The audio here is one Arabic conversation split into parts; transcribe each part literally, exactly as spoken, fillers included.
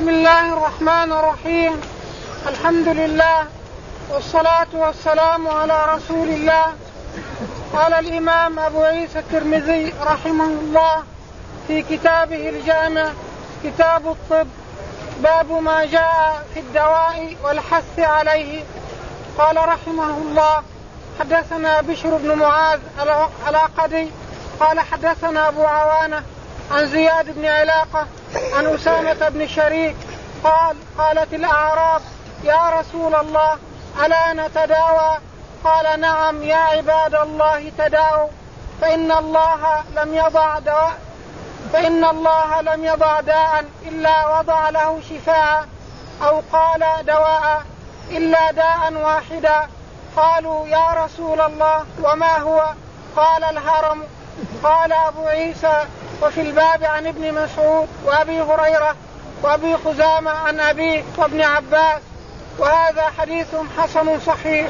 بسم الله الرحمن الرحيم. الحمد لله والصلاة والسلام على رسول الله. قال الإمام أبو عيسى الترمذي رحمه الله في كتابه الجامع كتاب الطب باب ما جاء في الدواء والحث عليه. قال رحمه الله حدثنا بشر بن معاذ العقدي قال حدثنا أبو عوانة عن زياد بن علاقة عن أسامة بن شريك قال قالت الأعراب يا رسول الله ألا نتداوى؟ قال نعم يا عباد الله تداووا فإن الله لم يضع دواء فإن الله لم يضع داء إلا وضع له شفاء أو قال دواء إلا داء واحدا. قالوا يا رسول الله وما هو؟ قال الهرم. قال أبو عيسى وفي الباب عن ابن مسعود وأبي هريرة وأبي خزامة عن أبيه وابن عباس وهذا حديث حسن صحيح.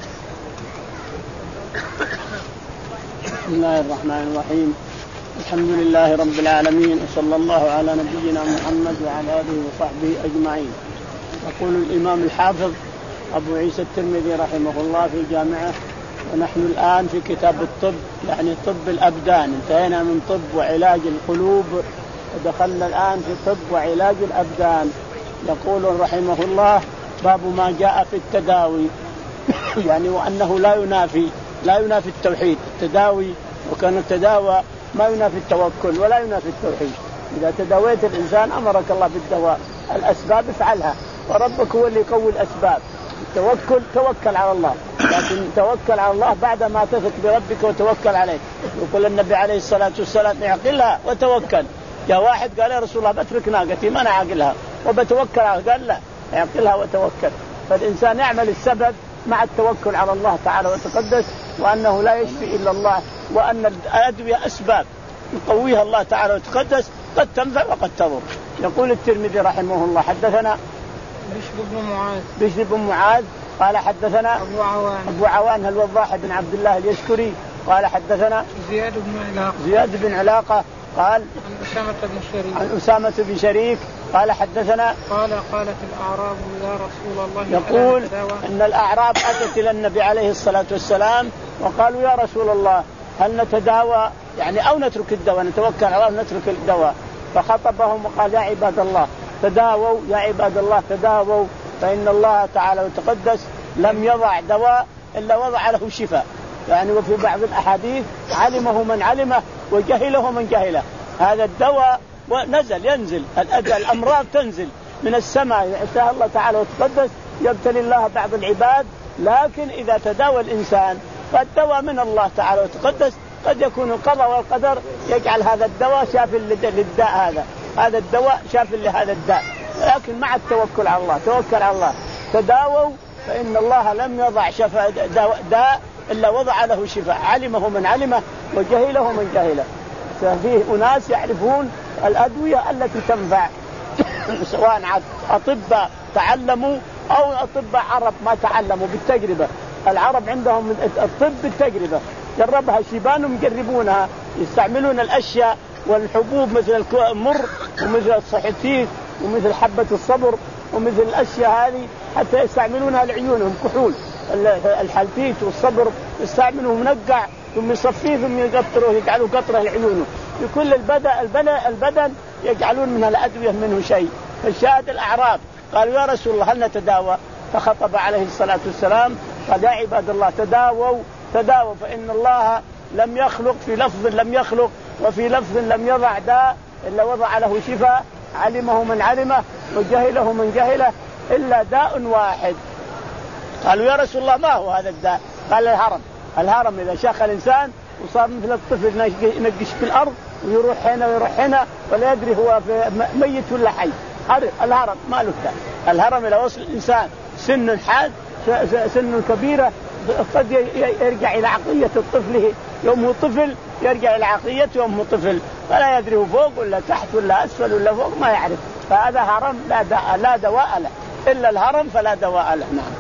بسم الله الرحمن الرحيم. الحمد لله رب العالمين وصلى الله على نبينا محمد وعلى آله وصحبه أجمعين. يقول الإمام الحافظ أبو عيسى الترمذي رحمه الله في جامعه ونحن الآن في كتاب الطب يعني طب الأبدان. انتهينا من طب وعلاج القلوب ودخلنا الآن في طب وعلاج الأبدان. يقول رحمه الله باب ما جاء في التداوي يعني وأنه لا ينافي لا ينافي التوحيد. التداوي وكان التداوى ما ينافي التوكل ولا ينافي التوحيد. إذا تداويت الإنسان أمرك الله بالدواء، الأسباب افعلها وربك هو اللي يقوي الأسباب. التوكل توكل على الله، لكن توكل على الله بعد ما تثق بربك وتوكل عليه. يقول النبي عليه الصلاة والسلام اعقلها وتوكل. جاء واحد قال يا رسول الله بترك ناقتي ما أنا عاقلها وبتوكل على، قال لا اعقلها وتوكل. فالإنسان يعمل السبب مع التوكل على الله تعالى وتقدس، وأنه لا يشفي إلا الله، وأن الأدوية أسباب يقويها الله تعالى وتقدس قد تنفع وقد تضر. يقول الترمذي رحمه الله حدثنا بشر بن معاذ بشر بن معاذ قال حدثنا أبو عوان أبو عوان الوضاح بن عبد الله اليشكري قال حدثنا زياد بن علاقة زياد بن علاقة قال عن أسامة بن شريك عن أسامة بن شريك قال حدثنا قال قالت الأعراب يا رسول الله يقول أن الأعراب أتت إلى النبي عليه الصلاة والسلام وقالوا يا رسول الله هل نتداوى يعني أو نترك الدواء، نتوكل على الله نترك الدواء. فخطبهم وقال يا عباد الله تداووا يا عباد الله تداووا فإن الله تعالى وتقدس لم يضع دواء إلا وضع له شفاء. يعني وفي بعض الأحاديث علمه من علمه وجهله من جهله. هذا الدواء نزل ينزل الأمراض تنزل من السماء يشاء الله تعالى وتقدس يبتلي الله بعض العباد، لكن إذا تداوى الإنسان فالدواء من الله تعالى وتقدس. قد يكون القضاء والقدر يجعل هذا الدواء شاف للداء هذا هذا الدواء شاف لهذا الداء، لكن مع التوكل على الله توكل على الله تداووا فإن الله لم يضع شفاء داء إلا وضع له شفاء، علمه من علمه وجهله من جهله. ففيه أناس يعرفون الأدوية التي تنفع سواء أطباء تعلموا أو أطباء عرب ما تعلموا بالتجربة. العرب عندهم الطب بالتجربة، جربها شيبانهم يجربونها، يستعملون الأشياء والحبوب مثل المر ومثل الصحتيك ومثل حبة الصبر ومثل الأشياء هذه حتى يستعملونها لعيونهم كحول. الحلتيت والصبر يستعملوه منقع ثم يصفيه ثم يقطره يجعلوا قطره لعيونه. لكل البدن البدن البدن يجعلون من الأدوية منه شيء. فالشاهد الأعراب قالوا يا رسول الله هل نتداوى؟ فخطب عليه الصلاة والسلام قال يا عباد الله تداووا تداووا فإن الله لم يخلق في لفظ لم يخلق وفي لفظ لم يضع داء إلا وضع له شفاء، علمه من علمه وجهله من جهله إلا داء واحد. قالوا يا رسول الله ما هو هذا الداء؟ قال الهرم. الهرم إذا شاخ الإنسان وصار مثل الطفل ينقش في الأرض ويروح هنا ويروح هنا ولا يدري هو ميت ولا حي. الهرم ما له داء. الهرم إذا وصل الإنسان سن حاد سن كبيرة قد يرجع إلى عقلية الطفل يوم هو طفل، يرجع إلى عقليته يوم هو طفل فلا يدري هو فوق ولا تحت ولا أسفل ولا فوق ما يعرف. فهذا هرم لا داء لا دواء له إلا الهرم فلا دواء له. نعم.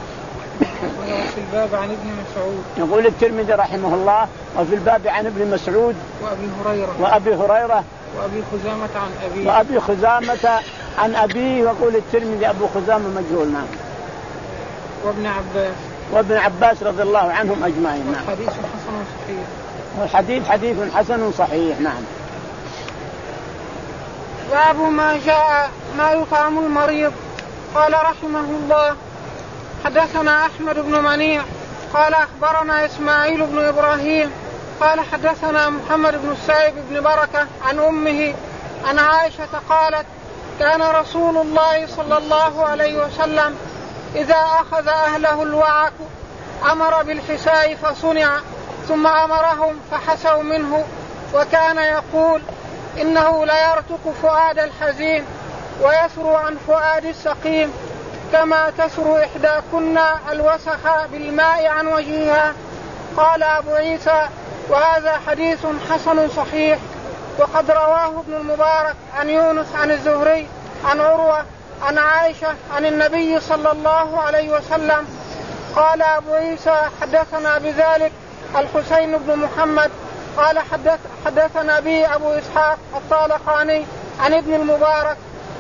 وفي الباب عن ابن مسعود يقول الترمذي رحمه الله وفي الباب عن ابن مسعود وأبي هريرة وأبي هريرة وأبي خزامة عن أبيه وأبي خزامة عن أبيه. وقول الترمذي أبو خزامة مجهول. نعم. وابن عباس وابن عباس رضي الله عنهم أجمعين. نعم. حديث حسن صحيح. والحديث حديث حسن صحيح. نعم. باب ما جاء ما يطعم المريض. قال رحمه الله حدثنا أحمد بن منيع قال أخبرنا إسماعيل بن إبراهيم قال حدثنا محمد بن السائب بن بركة عن أمه عن عائشة قالت كان رسول الله صلى الله عليه وسلم إذا أخذ أهله الوعك أمر بالحساء فصنع ثم أمرهم فحسوا منه وكان يقول إنه ليرتق فؤاد الحزين ويسر عن فؤاد السقيم كما تسر إحداكن الوسخ بالماء عن وجهها. قال أبو عيسى وهذا حديث حسن صحيح. وقد رواه ابن المبارك عن يونس عن الزهري عن عروة عن عائشة عن النبي صلى الله عليه وسلم. قال أبو عيسى حدثنا بذلك الحسين بن محمد قال حدث حدثنا به أبو إسحاق الطالقاني عن ابن المبارك.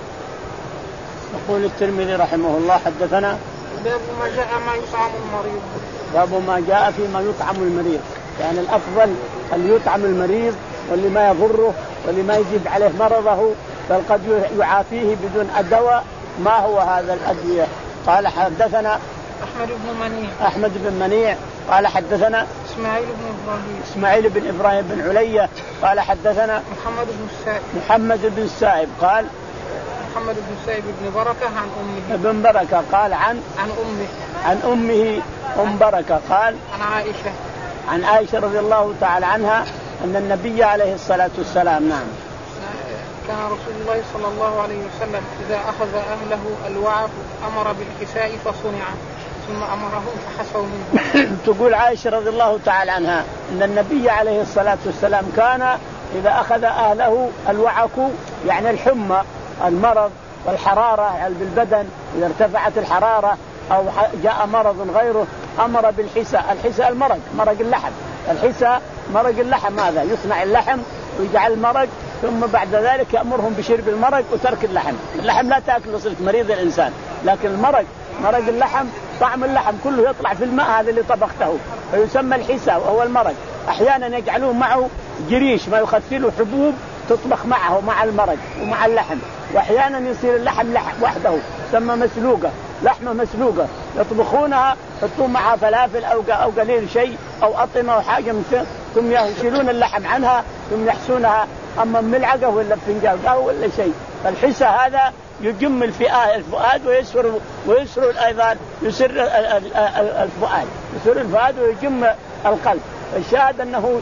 يقول الترمذي رحمه الله حدثنا باب ما جاء ما يطعم المريض. باب ما جاء فيما يطعم المريض. يعني الأفضل أن يطعم المريض واللي ما يضره واللي ما يجيب عليه مرضه بل قد يعافيه بدون الدواء. ما هو هذا الأدوية؟ قال حدثنا أحمد بن منيع أحمد بن منيع قال حدثنا إسماعيل بن إبراهيم إسماعيل بن إبراهيم بن علية قال حدثنا محمد بن السائب محمد بن السائب قال محمد بن السائب بن بركة عن أمه ابن بركة قال عن عن أمه عن أمه أم بركة قال عن عائشة عن عائشة رضي الله تعالى عنها أن النبي عليه الصلاة والسلام نعم كان رسول الله صلى الله عليه وسلم إذا أخذ أهله الوعك أمر بالحساء فصنع ثم أمرهم فحسوا منه. تقول عائشة رضي الله تعالى عنها أن النبي عليه الصلاة والسلام كان إذا أخذ أهله الوعك يعني الحمى المرض والحرارة بالبدن إذا ارتفعت الحرارة أو جاء مرض غيره أمر بالحساء. الحساء المرق مرق اللحم. الحساء مرق اللحم هذا يصنع اللحم ويجعل مرق ثم بعد ذلك يأمرهم بشرب المرق وترك اللحم. اللحم لا تأكل وصلت مريض الإنسان لكن المرق مرق اللحم طعم اللحم كله يطلع في الماء هذا اللي طبخته فيسمى الحساء وهو المرق. أحيانا يجعلون معه جريش ما يخفله حبوب تطبخ معه مع المرق ومع اللحم. وأحيانا يصير اللحم لحم وحده تسمى مسلوقة لحمة مسلوقة يطبخونها يحطون معها فلافل أو أو قليل شيء أو أطعمة أو حاجة مثل ثم يشيلون اللحم عنها ثم يحسونها أما ملعقة ولا فنجان قهوة ولا شيء. فالحساء هذا يجم الفؤاد ويسر ويسر الأيضان يسر الفؤاد يسر الفؤاد ويجم القلب. الشاهد أنه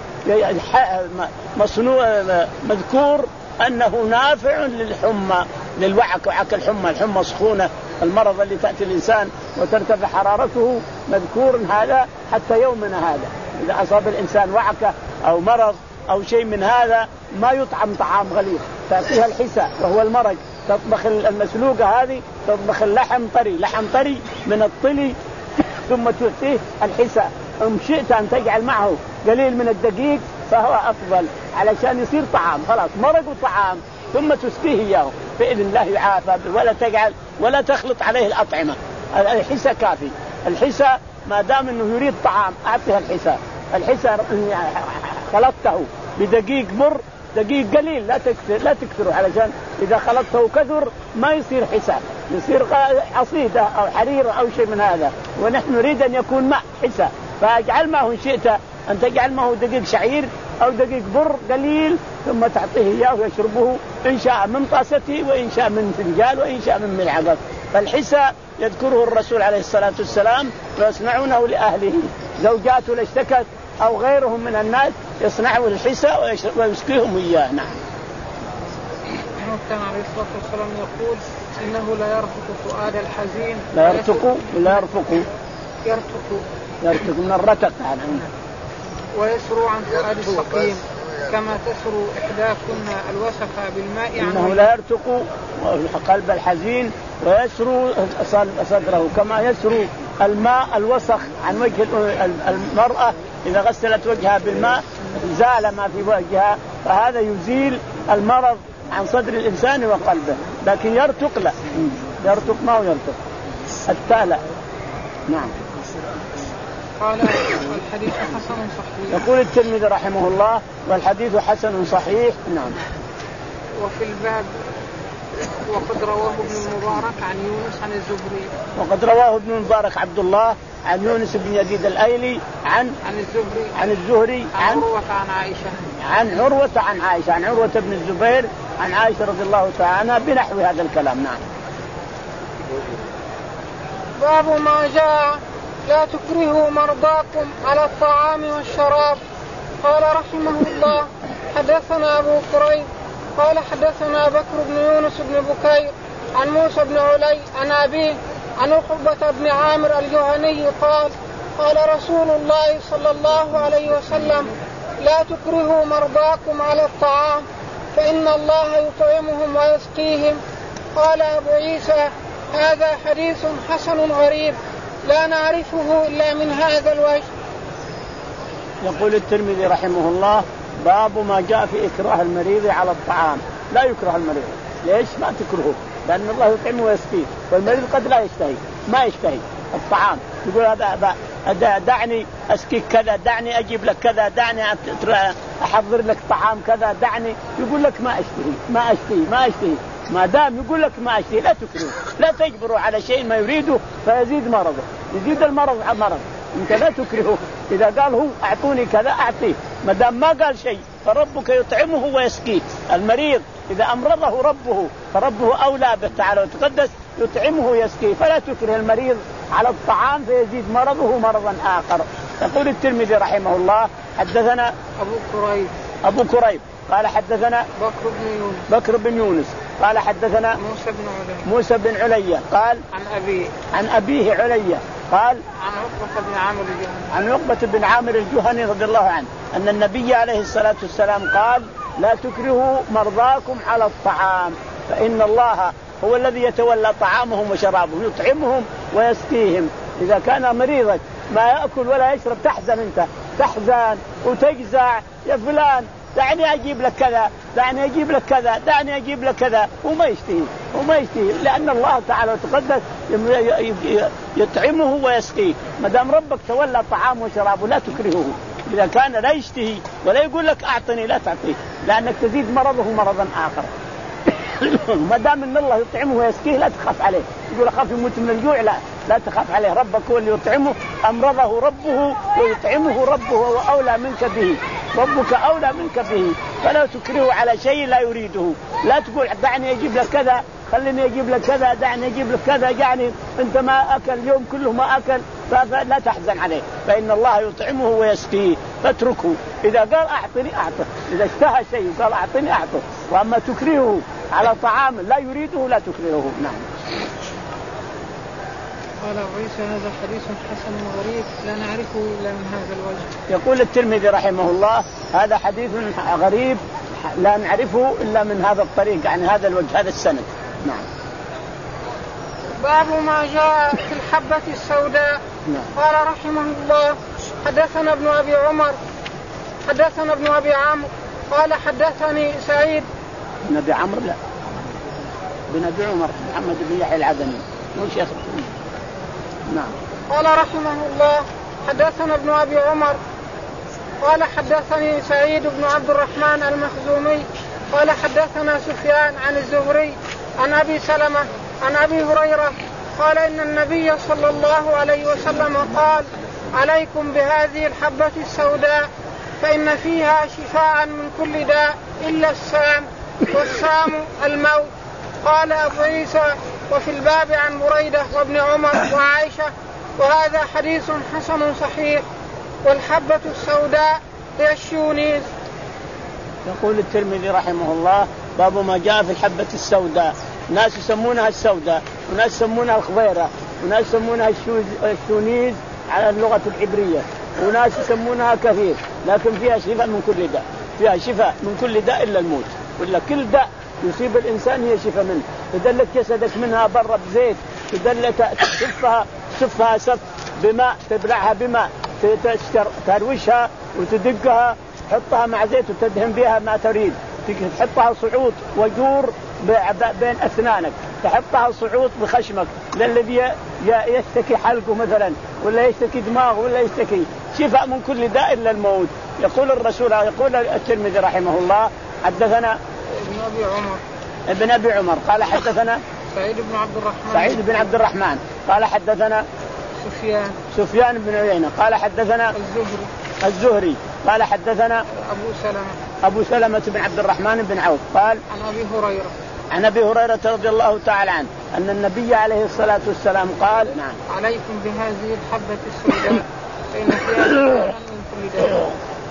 مصنوع مذكور أنه نافع للحمى للوعك وعك الحمى الحمى سخونة المرض اللي تأتي الإنسان وترتفع حرارته مذكور هذا حتى يومنا هذا. إذا أصاب الإنسان وعكة أو مرض أو شيء من هذا ما يطعم طعام غليظ تأتيها الحساء وهو المرق تطبخ المسلوقة هذه تطبخ اللحم طري لحم طري من الطلي ثم تعطيه الحساء. إن شئت أن تجعل معه قليل من الدقيق فهو أفضل علشان يصير طعام خلاص مرق وطعام ثم تسقيه إياه بإذن الله يعافى ولا تجعل ولا تخلط عليه الأطعمة. الحساء كافي. الحساء ما دام إنه يريد طعام أعطيها الحساء. الحساء خلطته بدقيق مر دقيق قليل لا تكثر لا تكثره علشان إذا خلطته كثر ما يصير حساء يصير عصيدة أو حريرة أو شيء من هذا. ونحن نريد أن يكون ماء حساء فاجعل معه إن شئت أن تجعل معه دقيق شعير أو دقيق بر قليل ثم تعطيه إياه ويشربه إن شاء من طاسته وإن شاء من فنجان وإن شاء من ملعقة. فالحساء يذكره الرسول عليه الصلاة والسلام ويصنعونه لأهله زوجاته لاشتكت أو غيرهم من الناس يصنعوا الحساء ويسقيهم إياه. نعم. كان عليه الصلاة والسلام يقول إنه لا يرفق فؤاد الحزين لا يرتق لا يرفق يرتق يرتق من الرتق يعني ويسر عن فؤاد السقيم كما تسر إحداكن الوسخ بالماء يعني إنه لا يرتق قلب الحزين ويسر صدره كما يسر الماء الوسخ عن وجه المرأة إذا غسلت وجهها بالماء زال ما في وجهها فهذا يزيل المرض عن صدر الإنسان وقلبه، لكن يرتق لا، يرتق ما هو يرتق التالى. نعم. قال الحديث حسن صحيح. يقول الترمذي رحمه الله والحديث حسن صحيح. نعم. وفي الباب وقد رواه ابن المبارك عن يونس عن الزهري. وقد رواه ابن المبارك عبد الله عن يونس بن يزيد الأيلي عن عن الزهري عن الزهري عن عروة عن عائشة عن عروة عن عائشة عن عروة بن الزبير عن عائشة رضي الله تعالى عنها بنحو هذا الكلام. نعم. باب ما جاء لا تكرهوا مرضاكم على الطعام والشراب. قال رحمه الله حدثنا أبو كريب قال حدثنا بكر بن يونس بن بكير عن موسى بن علي عن أبيه عن عقبة بن عامر الجهني قال قال رسول الله صلى الله عليه وسلم لا تكرهوا مرضاكم على الطعام فإن الله يطعمهم ويسقيهم. قال أبو عيسى هذا حديث حسن غريب لا نعرفه إلا من هذا الوجه. يقول الترمذي رحمه الله باب ما جاء في إكراه المريض على الطعام. لا يكره المريض. ليش ما تكرهه؟ لأن الله يطعمه ويسقيه، والمريض قد لا يشتهي ما يشتهي الطعام، يقول هذا دعني أسقيك كذا، دعني أجيب لك كذا، دعني أحضر لك طعام كذا، دعني، يقول لك ما أشتهي ما أشتهي ما أشتهي. ما دام يقول لك ما أشتهي لا تكرهه، لا تجبره على شيء ما يريده فيزيد مرضه، يزيد المرض على مرض. انت لا تكرهه، اذا قال هو اعطوني كذا اعطيه، ما دام ما قال شيء فربك يطعمه ويسقيه. المريض اذا امرضه ربه فربه اولى به تعالى وتقدس يطعمه ويسقيه، فلا تكره المريض على الطعام فيزيد مرضه مرضا اخر. يقول الترمذي رحمه الله حدثنا ابو كريب ابو كريب قال حدثنا بكر بن يونس بكر بن يونس قال حدثنا موسى بن علي موسى بن علي قال عن أبيه عن أبيه علي قال عن عقبة بن عامر الجهني عن عقبة بن عامر الجهني رضي الله عنه أن النبي عليه الصلاة والسلام قال لا تكرهوا مرضاكم على الطعام فإن الله هو الذي يتولى طعامهم وشرابهم، يطعمهم ويسقيهم. إذا كان مريضك ما يأكل ولا يشرب تحزن، أنت تحزن وتجزع، يا فلان دعني أجيب لك كذا، دعني أجيب لك كذا، دعني أجيب لك كذا، وما يشتهي وما يشتهي، لأن الله تعالى وتقدس يطعمه ويسقيه. ما دام ربك تولى طعامه وشرابه لا تكرهه. إذا كان لا يشتهي ولا يقول لك أعطني لا تعطيه، لأنك تزيد مرضه مرضا آخر. ما دام ان الله يطعمه ويسقيه لا تخاف عليه، يقول اخاف يموت من الجوع، لا لا تخاف عليه، ربك هو اللي يطعمه، امرضه ربه ويطعمه ربه، هو اولى منك به، ربك اولى منك به، فلا تكرهه على شيء لا يريده. لا تقول دعني اجيب لك كذا، خليني اجيب لك كذا، دعني اجيب لك كذا، يعني انت ما اكل اليوم كله ما اكل، فلا تحزن عليه، فان الله يطعمه ويسقيه، فاتركه. اذا قال اعطني اعطه، اذا اشتهى شيء قال اعطني اعطه، واما تكرهه على طعام لا يريده لا تكرهه. نعم. قال عيسى هذا حديث حسن غريب لا نعرفه الا من هذا الوجه. يقول الترمذي رحمه الله هذا حديث غريب لا نعرفه الا من هذا الطريق، يعني هذا الوجه هذا السند. نعم. باب ما جاء في الحبة السوداء. نعم. قال رحمه الله حدثنا ابن ابي عمر حدثنا ابن ابي عمرو قال حدثني سعيد بن ابي عمرو لا بن ابي عمر محمد بن يحيى العدني مو شيخ. نعم. قال رحمه الله حدثنا ابن ابي عمر قال حدثني سعيد بن عبد الرحمن المخزومي قال حدثنا سفيان عن الزهري عن ابي سلمة عن ابي هريرة قال ان النبي صلى الله عليه وسلم قال عليكم بهذه الحبة السوداء فإن فيها شفاء من كل داء إلا السام، والسام الموت. قال أبو عيسى وفي الباب عن بريدة وابن عمر وعائشة وهذا حديث حسن صحيح. والحبة السوداء هي الشونيز. يقول الترمذي رحمه الله باب ما جاء في الحبة السوداء. ناس يسمونها السوداء وناس يسمونها الخضيرة وناس يسمونها الشونيز على اللغة العبرية وناس يسمونها كثير، لكن فيها شفاء من كل داء، فيها شفاء من كل داء إلا الموت. ولا كل داء يصيب الإنسان هي شفاء منه. تدلك جسدك منها برا بزيت، تدلك تسفها تسفها سف بماء، تبلعها بماء، تروشها وتدقها، تحطها مع زيت وتدهن بها ما تريد، تحطها صعود وجور بين أسنانك، تحطها صعود بخشمك للذي يشتكي حلقه مثلا ولا يشتكي دماغه ولا يشتكي، شفاء من كل داء إلا الموت. يقول الرسول، يقول الترمذي رحمه الله حدثنا ابن أبي عمر ابن أبي عمر قال حدثنا سعيد بن عبد الرحمن سعيد بن عبد الرحمن قال حدثنا سفيان سفيان بن عيينة قال حدثنا الزهري الزهري قال حدثنا أبو سلمة أبو سلمة بن عبد الرحمن بن عوف قال عن أبي هريرة عن أبي هريرة رضي الله تعالى عنه أن النبي عليه الصلاة والسلام قال نعم عليكم بهذه الحبة السوداء فإن فيها شفاء من كل داء.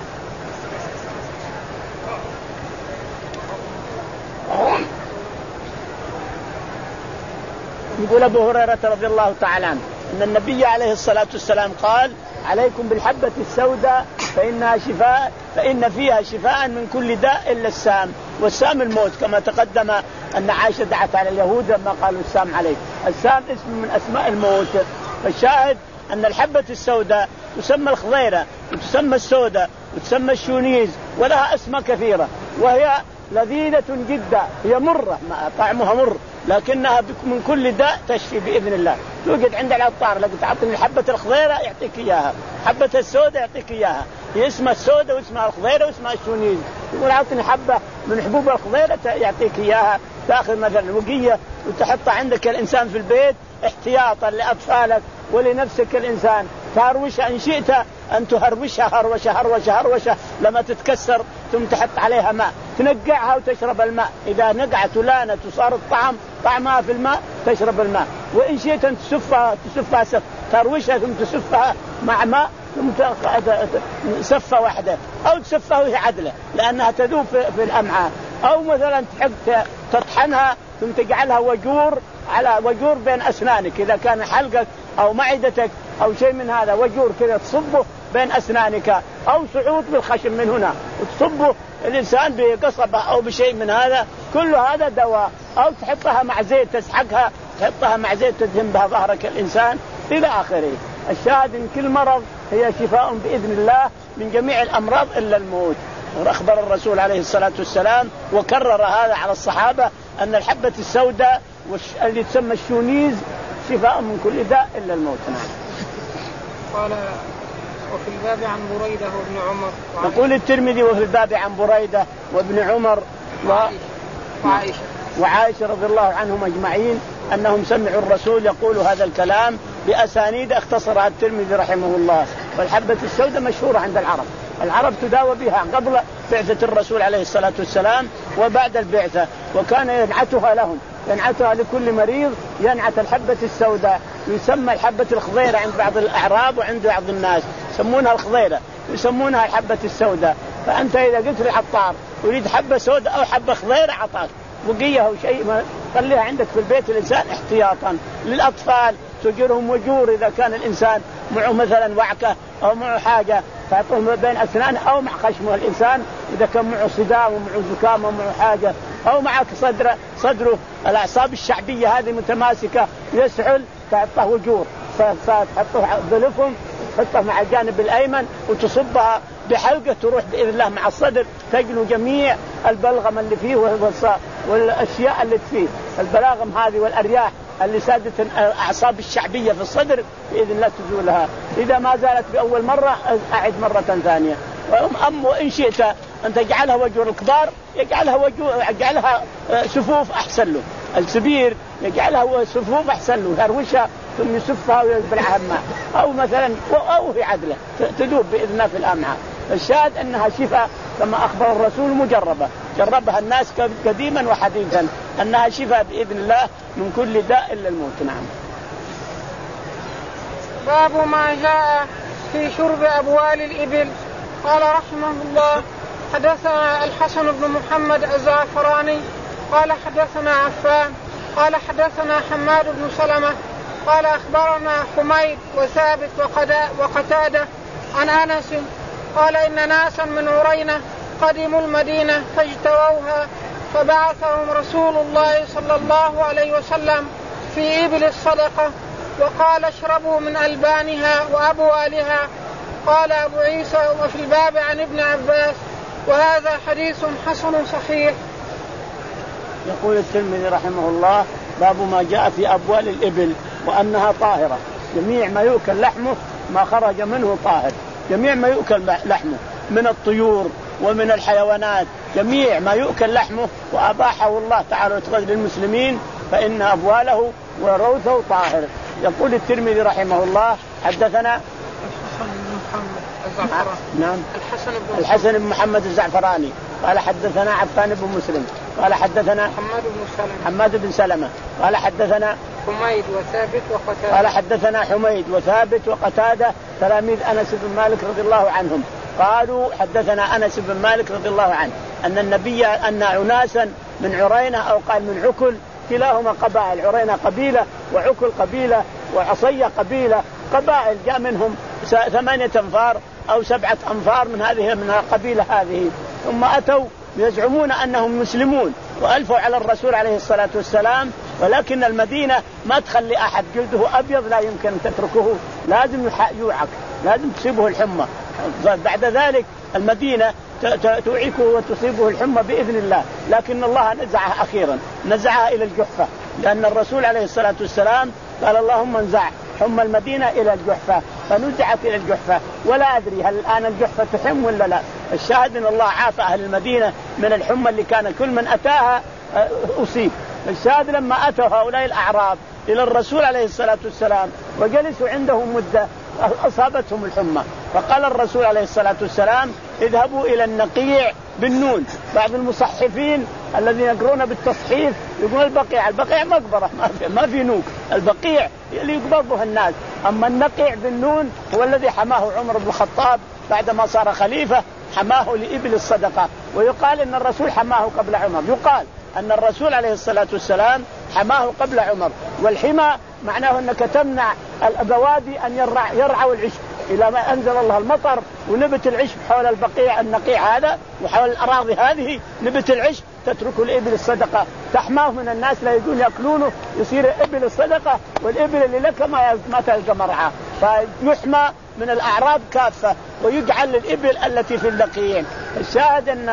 يقول أبو هريرة رضي الله تعالى عنه أن النبي عليه الصلاة والسلام قال عليكم بالحبة السوداء فإنها شفاء فإن فيها شفاء من كل داء إلا السام، والسام الموت كما تقدم أن عائشة دعت على اليهود لما قالوا السام عليك. السام اسم من أسماء الموت. فالشاهد أن الحبة السوداء تسمى الخضيرة وتسمى السوداء وتسمى الشونيز ولها أسماء كثيرة، وهي لذيذة جدا، هي مرة طعمها مر لكنها من كل داء تشفي بإذن الله. توجد عند العطار لقد تعطيني حبة الخضيرة يعطيك إياها، حبة السوداء يعطيك إياها، هي اسمها السوداء واسمها الخضيرة واسمها الشونيز. يقول أعطني حبة من حبوب الخضيرة يعطيك إياها، تأخذ مثلا وقية وتحطها عندك الإنسان في البيت احتياطا لأطفالك ولنفسك الإنسان، تهروشها إن شئت أن تهروشها هروشة هروشة هروشة لما تتكسر ثم تحط عليها ماء تنقعها وتشرب الماء، إذا نقعت ولانت وصار الطعم طعمها في الماء تشرب الماء، وإن شئت أن تسفها تسفها سف تروشها ثم تسفها مع ماء ثم سفة واحدة أو تسفها وهي عدلة لأنها تذوب في الأمعاء، أو مثلا تحب تطحنها ثم تجعلها وجور على وجور بين أسنانك إذا كان حلقك أو معدتك أو شيء من هذا وجور كذا تصبه بين أسنانك، أو صعود بالخشم من هنا وتصبه الإنسان بقصبة أو بشيء من هذا، كل هذا دواء. أو تحطها مع زيت تسحقها تحطها مع زيت تدهن بها ظهرك الإنسان إلى آخره. الشاهد إن كل مرض هي شفاء بإذن الله من جميع الأمراض إلا الموت. وأخبر الرسول عليه الصلاة والسلام وكرر هذا على الصحابة أن الحبة السوداء اللي تسمى الشونيز شفاء من كل داء إلا الموت. قال وفي الباب عن بريدة وابن عمر يقول الترمذي وفي الباب عن بريدة وابن عمر وعائشة وعائشة رضي الله عنهم أجمعين أنهم سمعوا الرسول يقول هذا الكلام بأسانيد اختصرها الترمذي رحمه الله. والحبة السوداء مشهورة عند العرب، العرب تداوى بها قبل بعثة الرسول عليه الصلاة والسلام وبعد البعثة، وكان ينعتها لهم، ينعتها لكل مريض ينعت الحبة السوداء. يسمى الحبة الخضيرة عند بعض الأعراب وعند بعض الناس يسمونها الخضيرة يسمونها الحبة السوداء. فأنت إذا قلت للعطار أريد حبة سوداء أو حبة خضيرة عطاك وقيه أو شيء خليها عندك في البيت الإنسان احتياطا للأطفال، تجرهم وجور إذا كان الإنسان معه مثلا وعكة أو معه حاجة تعطوه بين أسنانه أو مع خشمه الإنسان إذا كان معه صدام ومعه زكام ومعه حاجة، أو معك صدره صدره الأعصاب الشعبية هذه متماسكة يسعل تعطه وجور فتحطه ظلفهم تحطه مع الجانب الأيمن وتصبها بحلقة تروح بإذن الله مع الصدر تجلو جميع البلغم اللي فيه والأشياء اللي فيه البلاغم هذه والأرياح اللي سادت الأعصاب الشعبية في الصدر بإذن الله تزولها. إذا ما زالت بأول مرة أعد مرة ثانية. أم إن شئت أن تجعلها وجور الكبار يجعلها وجور يجعلها سفوف أحسن له، الكبير يجعلها سفوف أحسن له يروشها ثم يسفها ويبلعها الماء، أو مثلا أو في عدلة تذوب بإذن الله في الأمعاء. الشاهد أنها شفاء كما أخبر الرسول مجربة جربها الناس قديما وحديثا أنها شفاء بإذن الله من كل داء إلا الموت. نعم. باب ما جاء في شرب أبوال الإبل. قال رحمه الله حدثنا الحسن بن محمد الزعفراني قال حدثنا عفان قال حدثنا حماد بن سلمة قال أخبرنا حميد وثابت وقتادة عن أنس قال إن ناسا من عرينة قدموا المدينة فاجتووها فبعثهم رسول الله صلى الله عليه وسلم في إبل الصدقة وقال اشربوا من ألبانها وأبوالها. قال أبو عيسى وفي الباب عن ابن عباس وهذا حديث حسن صحيح. يقول الترمذي رحمه الله: باب ما جاء في أبوال الإبل وأنها طاهرة، جميع ما يؤكل لحمه ما خرج منه طاهر، جميع ما يؤكل لحمه من الطيور ومن الحيوانات، جميع ما يؤكل لحمه وأباحه الله تعالى للمسلمين فإن أبواله وروثه طاهر. يقول الترمذي رحمه الله: حدثنا نعم الحسن بن الحسن بن محمد الزعفراني قال حدثنا عفان بن مسلم قال حدثنا حماد بن سلمة حماد بن سلمة قال حدثنا حميد وثابت وقتادة قال حدثنا حميد وثابت وقتادة تلاميذ أنس بن مالك رضي الله عنهم قالوا حدثنا أنس بن مالك رضي الله عنه أن النبي أن عناسا من عرينة أو قال من عكل، كلاهما قبائل، عرينة قبيلة وعكل قبيلة وعصية قبيلة، قبائل جاء منهم ثمانية أنفار أو سبعة أنفار من هذه من القبيلة هذه، ثم أتوا يزعمون أنهم مسلمون وألفوا على الرسول عليه الصلاة والسلام، ولكن المدينة ما تخلي أحد جلده أبيض لا يمكن أن تتركه، لازم يوعك، لازم تصيبه الحمى. بعد ذلك المدينة توعكه وتصيبه الحمى بإذن الله، لكن الله نزعها أخيرا، نزعها إلى الجحفة، لأن الرسول عليه الصلاة والسلام قال اللهم انزع حمى المدينة إلى الجحفة، فنزعت إلى الجحفة. ولا أدري هل الآن الجحفة تحم ولا لا، الشاهد أن الله عافى أهل المدينة من الحمى اللي كان كل من أتاها أصيب. الشاهد لما أتوا هؤلاء الأعراب إلى الرسول عليه الصلاة والسلام وجلسوا عنده مدة أصابتهم الحمى، فقال الرسول عليه الصلاة والسلام اذهبوا إلى النقيع بالنون. بعض المصحفين الذين يقرون بالتصحيف يقول البقيع، البقيع مقبرة ما في, ما في نوك، البقيع اللي يقبر بها الناس، أما النقيع بالنون هو الذي حماه عمر بن الخطاب بعدما صار خليفة، حماه لإبل الصدقة. ويقال إن الرسول حماه قبل عمر، يقال أن الرسول عليه الصلاة والسلام حماه قبل عمر. والحمى معناه أنك تمنع البوادي أن يرع يرعوا العشب إلى ما أنزل الله المطر ونبت العشب حول البقيع النقيع هذا وحول الأراضي هذه، نبت العشب تترك الإبل الصدقة تحماه من الناس لا يجون يأكلونه، يصير إبل الصدقة، والإبل اللي لك ما ما تلقى مرعى، فيحمى من الأعراب كافة ويجعل للإبل التي في النقيع. الشاهد أن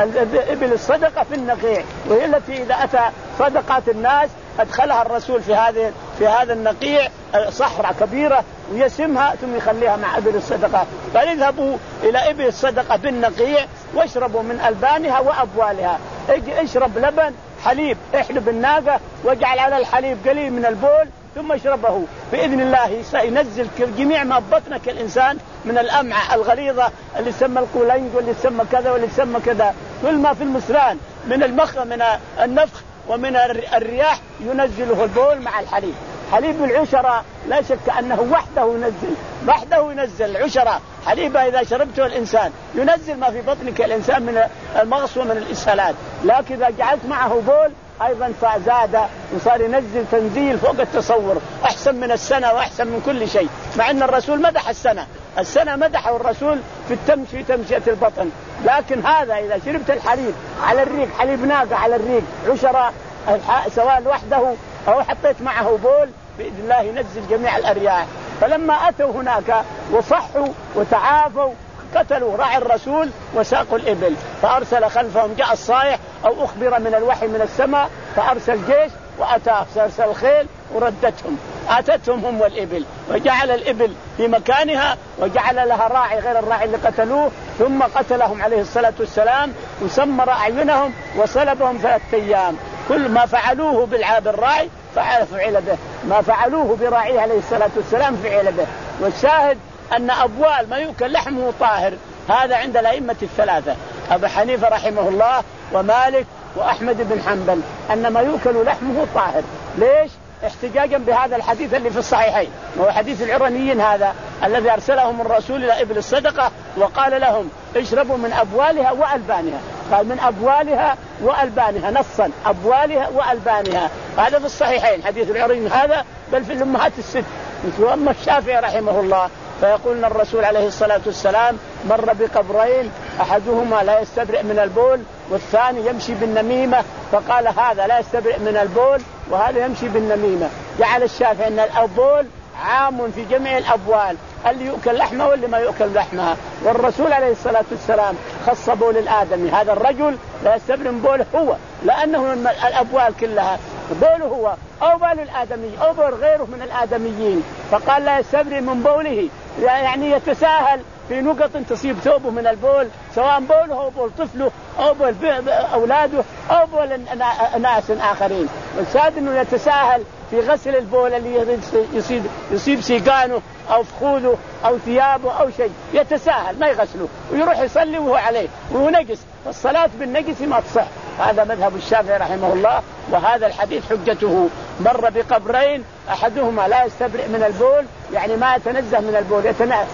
الإبل الصدقة في النقيع، وهي التي إذا أتى صدقات الناس أدخلها الرسول في هذه في هذا النقيع صحراء كبيرة ويسمها ثم يخليها مع إبل الصدقة. فاذهبوا إلى إبل الصدقة بالنقيع واشربوا من ألبانها وأبوالها، اشرب لبن حليب، احلب الناقة واجعل على الحليب قليل من البول ثم اشربه، بإذن الله سينزل جميع ما بطنك الإنسان من الأمعاء الغليظة اللي تسمى القولنج واللي تسمى كذا واللي تسمى كذا، كل ما في المسران من المخ من النفخ ومن الرياح ينزله البول مع الحليب. حليب العشرة لا شك أنه وحده ينزل، وحده ينزل العشرة حليبة إذا شربته الإنسان ينزل ما في بطنك الإنسان من المغص ومن الإسهالات، لكن إذا جعلت معه بول أيضا فزاد وصار ينزل تنزيل فوق التصور، أحسن من السنة وأحسن من كل شيء. مع أن الرسول مدح السنة، السنة مدحه الرسول في التمش في تمشية البطن، لكن هذا إذا شربت الحليب على الريق، حليب ناقة على الريق عشرة سواء وحده أو حطيت معه بول بإذن الله ينزل جميع الأرياح. فلما أتوا هناك وصحوا وتعافوا قتلوا راعي الرسول وساقوا الإبل، فأرسل خلفهم جاء الصائح أو أخبر من الوحي من السماء فأرسل جيش وأتى أرسل الخيل وردتهم، أتتهم هم والإبل، وجعل الإبل في مكانها وجعل لها راعي غير الراعي اللي قتلوه، ثم قتلهم عليه الصلاة والسلام وسمر أعينهم وصلبهم ثلاثة أيام. كل ما فعلوه بالعاب الراعي فعل فعل به، ما فعلوه براعيه عليه الصلاة والسلام فعل به. والشاهد أن أبوال ما يؤكل لحمه طاهر، هذا عند الأئمة الثلاثة أبو حنيفة رحمه الله ومالك وأحمد بن حنبل أن ما يؤكل لحمه طاهر. ليش؟ احتجاجا بهذا الحديث اللي في الصحيحين، وهو حديث العرنيين هذا الذي أرسلهم الرسول إلى إبل الصدقة وقال لهم اشربوا من أبوالها وألبانها، قال من أبوالها وألبانها نصا، أبوالها وألبانها، هذا في الصحيحين حديث العرني هذا، بل في الأمهات الست. وأما الشافعي رحمه الله فيقول الرسول عليه الصلاة والسلام مر بقبرين أحدهما لا يستبرئ من البول والثاني يمشي بالنميمة، فقال هذا لا يستبرئ من البول وهذا يمشي بالنميمة. جعل الشافعي أن البول عام في جميع الأبوال، اللي يؤكل لحمه واللي ما يؤكل لحمها. والرسول عليه الصلاة والسلام خص بول الآدمي، هذا الرجل لا يستبرئ من بوله هو، لأنه من الأبوال كلها بوله هو أو بول الآدمي أو بول غيره من الآدميين، فقال لا يستبرئ من بوله، يعني يتساهل في نقط تصيب ثوبه من البول، سواء بوله أو بول طفله أو بول أولاده أو بول ناس آخرين. والشاهد أنه يتساهل في غسل البول اللي يصيب يصيب سيقانه أو فخوذه أو ثيابه أو شيء، يتساهل ما يغسله ويروح يصلي وهو عليه وهو نجس، فالصلاة بالنجس ما تصح. هذا مذهب الشافعي رحمه الله، وهذا الحديث حجته. مر بقبرين أحدهما لا يستبرئ من البول، يعني ما يتنزه من البول،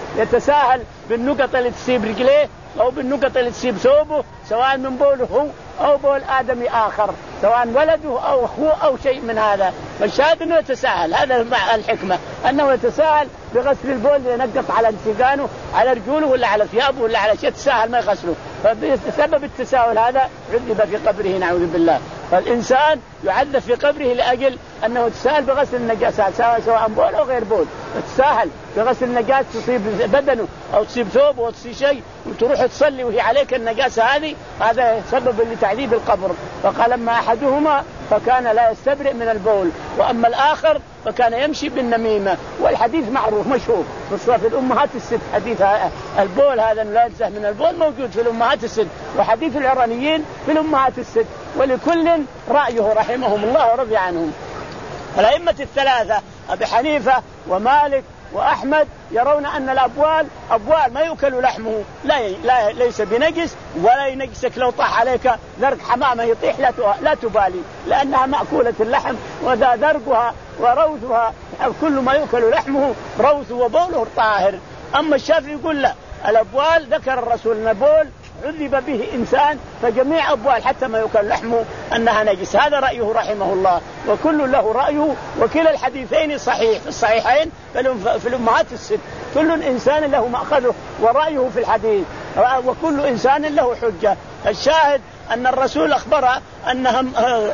يتساهل بالنقط اللي تصيب رجليه أو بالنقط اللي تصيب ثوبه، سواء من بوله هو أو بول آدمي آخر، سواء ولده أو أخوه أو شيء من هذا. فالشاهد أنه يتساهل، هذا مع الحكمة أنه يتساهل بغسل البول، ينقط على انسجانه على رجوله ولا على ثيابه ولا على شيء، يتساهل ما يغسله. فبسبب التساهل هذا عذب في قبره نعوذ بالله. فالإنسان يعذب في قبره لأجل أنه تساهل بغسل النجاسات، سواء بول أو غير بول، تساهل بغسل النجاسة تصيب بدنه أو تصيب ثوبه أو تصيب شيء وتروح تصلي وهي عليك النجاسة هذه، هذا سبب لتعذيب القبر. فقال أما أحدهما فكان لا يستبرئ من البول، وأما الآخر فكان يمشي بالنميمة. والحديث معروف مشهور في الأمهات الست، حديث البول هذا لا ينزه من البول موجود في الأمهات الست، وحديث العرانيين في الأمهات الست، ولكل رأيه رحمهم الله ورضي عنهم. الأئمة الثلاثة أبي حنيفة ومالك وأحمد يرون أن الأبوال أبوال ما يؤكل لحمه، لا, لا ليس بنجس ولا ينجسك لو طاح عليك ذرق حمامة يطيح لا لا تبالي، لأنها مأكولة اللحم، وذا ذرقها وروثها كل ما يؤكل لحمه روثه وبوله طاهر. أما الشافعي يقول لا، الأبوال ذكر الرسول أن البول عذب به إنسان، فجميع أبوال حتى ما يؤكل لحمه أنها نجس. هذا رأيه رحمه الله، وكل له رأيه، وكلا الحديثين صحيح في الصحيحين في الأمهات الست، كل إنسان له مأخذه ورأيه في الحديث، وكل إنسان له حجة. الشاهد أن الرسول أخبر أنهم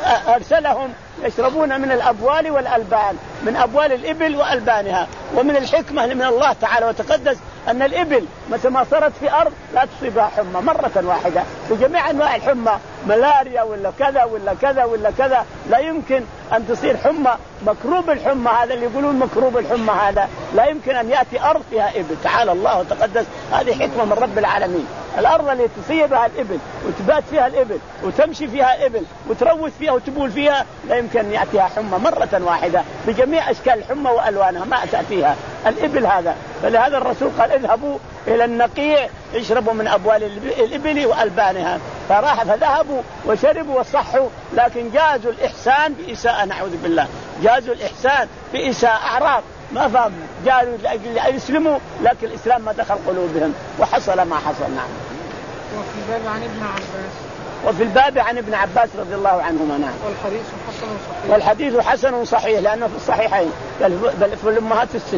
أرسلهم يشربون من الأبوال والألبان، من أبوال الإبل وألبانها. ومن الحكمة من الله تعالى وتقدس أن الإبل متى ما صارت في أرض لا تصيبها حمى مرة واحدة، بجميع أنواع الحمى، ملاريا ولا كذا ولا كذا ولا كذا، لا يمكن أن تصير حمى. مكروب الحمى هذا اللي يقولون مكروب الحمى هذا لا يمكن أن يأتي أرض فيها إبل، تعالى الله وتقدس. هذه حكمة من رب العالمين. الأرض اللي تصيبها الإبل وتبات فيها الإبل وتمشي فيها الإبل وتروث فيها وتبول فيها لا يمكن أن يأتيها حمى مرة واحدة، بجميع أشكال الحمى وألوانها ما تأتيها الإبل هذا. فلهذا الرسول قال اذهبوا إلى النقيع اشربوا من أبوال الإبل وألبانها، فراح فذهبوا وشربوا وصحوا، لكن جازوا الإحسان بإساءة نعوذ بالله، جازوا الإحسان بإساءة أعراض ما فهم، جاءوا لأجل يسلموا لكن الإسلام ما دخل قلوبهم وحصل ما حصل. نعم. وفي الباب عن ابن عباس وفي الباب عن ابن عباس رضي الله عنهما. نعم. والحديث حسن صحيح والحديث حسن صحيح لأنه في الصحيحين بل في الأمهات الست.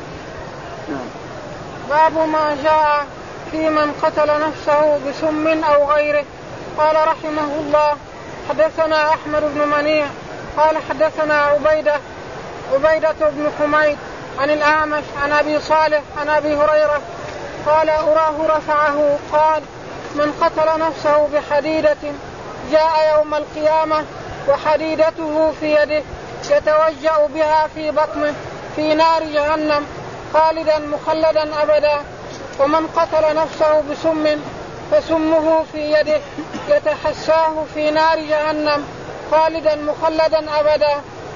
نعم. باب ما جاء في من قتل نفسه بسم أو غيره. قال رحمه الله حدثنا أحمد بن منيع قال حدثنا عبيدة عبيدة بن حميد عن الأعمش عن أبي صالح عن أبي هريرة قال أراه رفعه قال من قتل نفسه بحديدة جاء يوم القيامة وحديدته في يده يتوجأ بها في بطنه في نار جهنم خالدا مخلدا أبدا. ومن قتل نفسه بسم فسمه في يده يتحساه في نار جهنم خالدا مخلدا أبدا.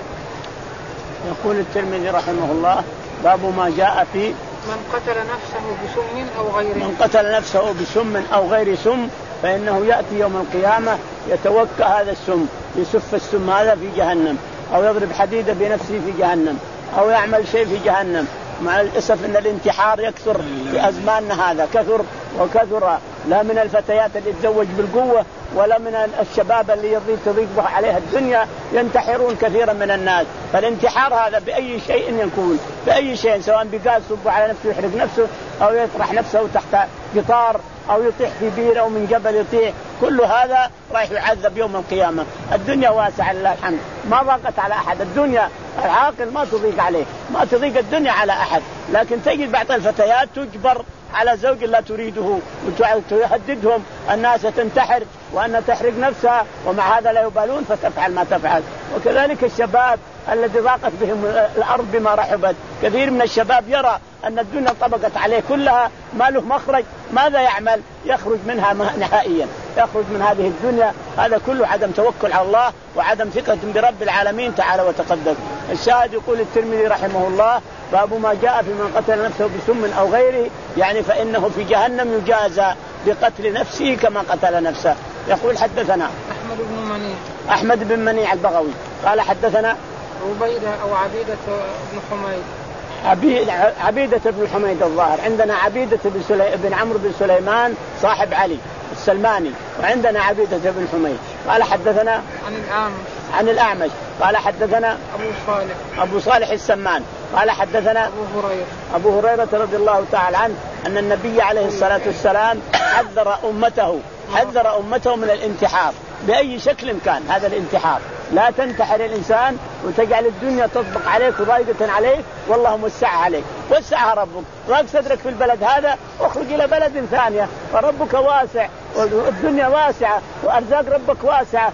يقول الترمذي رحمه الله باب ما جاء في من قتل نفسه بسم أو غيره. من قتل نفسه بسم أو غير سم فإنه يأتي يوم القيامة يتوكى هذا السم، يسف السم هذا في جهنم، أو يضرب حديدة بنفسه في جهنم، أو يعمل شيء في جهنم. مع الأسف أن الانتحار يكثر في أزماننا هذا، كثر وكثر، لا من الفتيات اللي تتزوج بالقوة ولا من الشباب اللي يضيق تضيق عليها الدنيا، ينتحرون كثيرا من الناس. فالانتحار هذا بأي شيء يكون، بأي شيء، سواء بقاس صب على نفسه يحرق نفسه، أو يطرح نفسه تحت قطار، أو يطيح في بير أو من جبل يطيح، كل هذا راح يعذب يوم القيامة. الدنيا واسعة لله الحمد، ما ضاقت على أحد، الدنيا العاقل ما تضيق عليه، ما تضيق الدنيا على أحد. لكن تجد بعض الفتيات تجبر على زوج لا تريده وتهددهم الناس تنتحر وأن تحرق نفسها، ومع هذا لا يبالون فتفعل ما تفعل. وكذلك الشباب الذي ضاقت بهم الأرض بما رحبت، كثير من الشباب يرى أن الدنيا طبقت عليه كلها، ما له مخرج، ماذا يعمل؟ يخرج منها نهائيا، يخرج من هذه الدنيا. هذا كله عدم توكل على الله وعدم ثقة برب العالمين تعالى وتقدم. الشاهد يقول الترمذي رحمه الله: باب ما جاء في من قتل نفسه بسم أو غيره، يعني فإنه في جهنم يجازى بقتل نفسه كما قتل نفسه. يقول حدثنا أحمد بن منيع أحمد بن منيع البغوي قال حدثنا عبيدة أو عبيدة بن حميد عبيدة بن حميد الظاهر. عندنا عبيدة بن, سلي... بن عمرو بن سليمان صاحب علي السلماني، وعندنا عبيدة بن حميد قال حدثنا عن الأعمش عن الأعمش قال حدثنا أبو صالح أبو صالح السمان قال حدثنا أبو هريرة أبو هريرة رضي الله تعالى عنه أن النبي عليه الصلاة والسلام حذر أمته حذر أمته من الانتحار بأي شكل كان. هذا الانتحار لا تنتحر الإنسان وتجعل الدنيا تطبق عليك وضايقة عليك، والله موسعها عليك، وسعها ربك. ضاق صدرك في البلد هذا، اخرج إلى بلد ثانية، فربك واسع والدنيا واسعة وأرزاق ربك واسعة،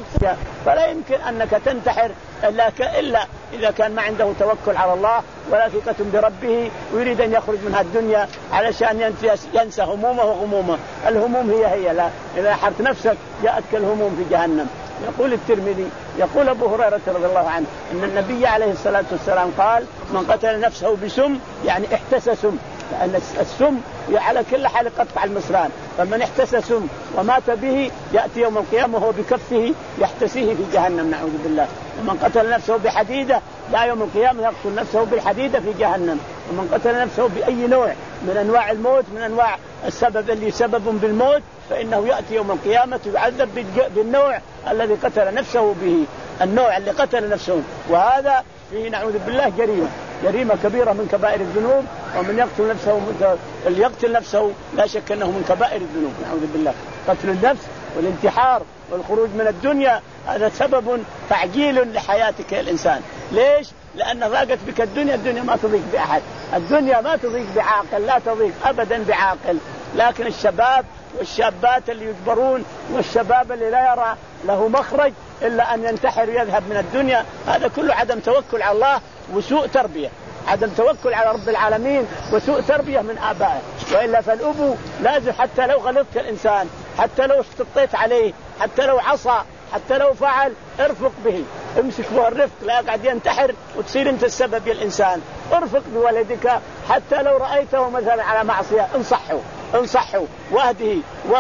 فلا يمكن أنك تنتحر إلا, إلا إذا كان ما عنده توكل على الله ولا ثقة بربه ويريد أن يخرج من هالدنيا علشان ينسى همومه وغمومه. الهموم هي هي لا إذا حرت نفسك جاءتك الهموم في جهنم. يقول الترمذي يقول أبو هريرة رضي الله عنه أن النبي عليه الصلاة والسلام قال: من قتل نفسه بسم يعني احتسى سم، لأن السم على كل حال قطع المصران، فمن احتسى سم ومات به يأتي يوم القيامة وهو بكفه يحتسيه في جهنم نعوذ بالله. ومن قتل نفسه بحديدة لا يوم القيامة يقتل نفسه بالحديدة في جهنم. ومن قتل نفسه بأي نوع من أنواع الموت من أنواع السبب اللي سبب بالموت فإنه يأتي يوم القيامة يعذب بالنوع الذي قتل نفسه به، النوع اللي قتل نفسه. وهذا فيه نعوذ بالله جريمة جريمة كبيرة من كبائر الذنوب. ومن يقتل نفسه اللي يقتل نفسه لا شك أنه من كبائر الذنوب نعوذ بالله. قتل النفس والانتحار والخروج من الدنيا هذا سبب تعجيل لحياتك يا الإنسان. ليش؟ لأن ضاقت بك الدنيا، الدنيا ما تضيق بأحد، الدنيا ما تضيق بعاقل، لا تضيق أبدا بعاقل. لكن الشباب والشابات اللي يجبرون والشباب اللي لا يرى له مخرج إلا أن ينتحر ويذهب من الدنيا، هذا كله عدم توكل على الله وسوء تربية، عدم توكل على رب العالمين وسوء تربية من آبائه. وإلا فالأبو لازم حتى لو غلطت الإنسان، حتى لو استطيت عليه، حتى لو عصى، حتى لو فعل، ارفق به، امسك به الرفق، لا يقعد ينتحر وتصير انت السبب يا الإنسان. ارفق بولدك حتى لو رأيته مثلا على معصية انصحه انصحه واهده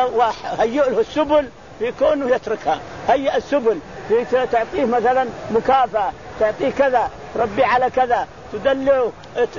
وهيئ له السبل في كونه يتركها. هيئ السبل في تعطيه مثلا مكافأة، تعطيه كذا، ربي على كذا، تدلعه،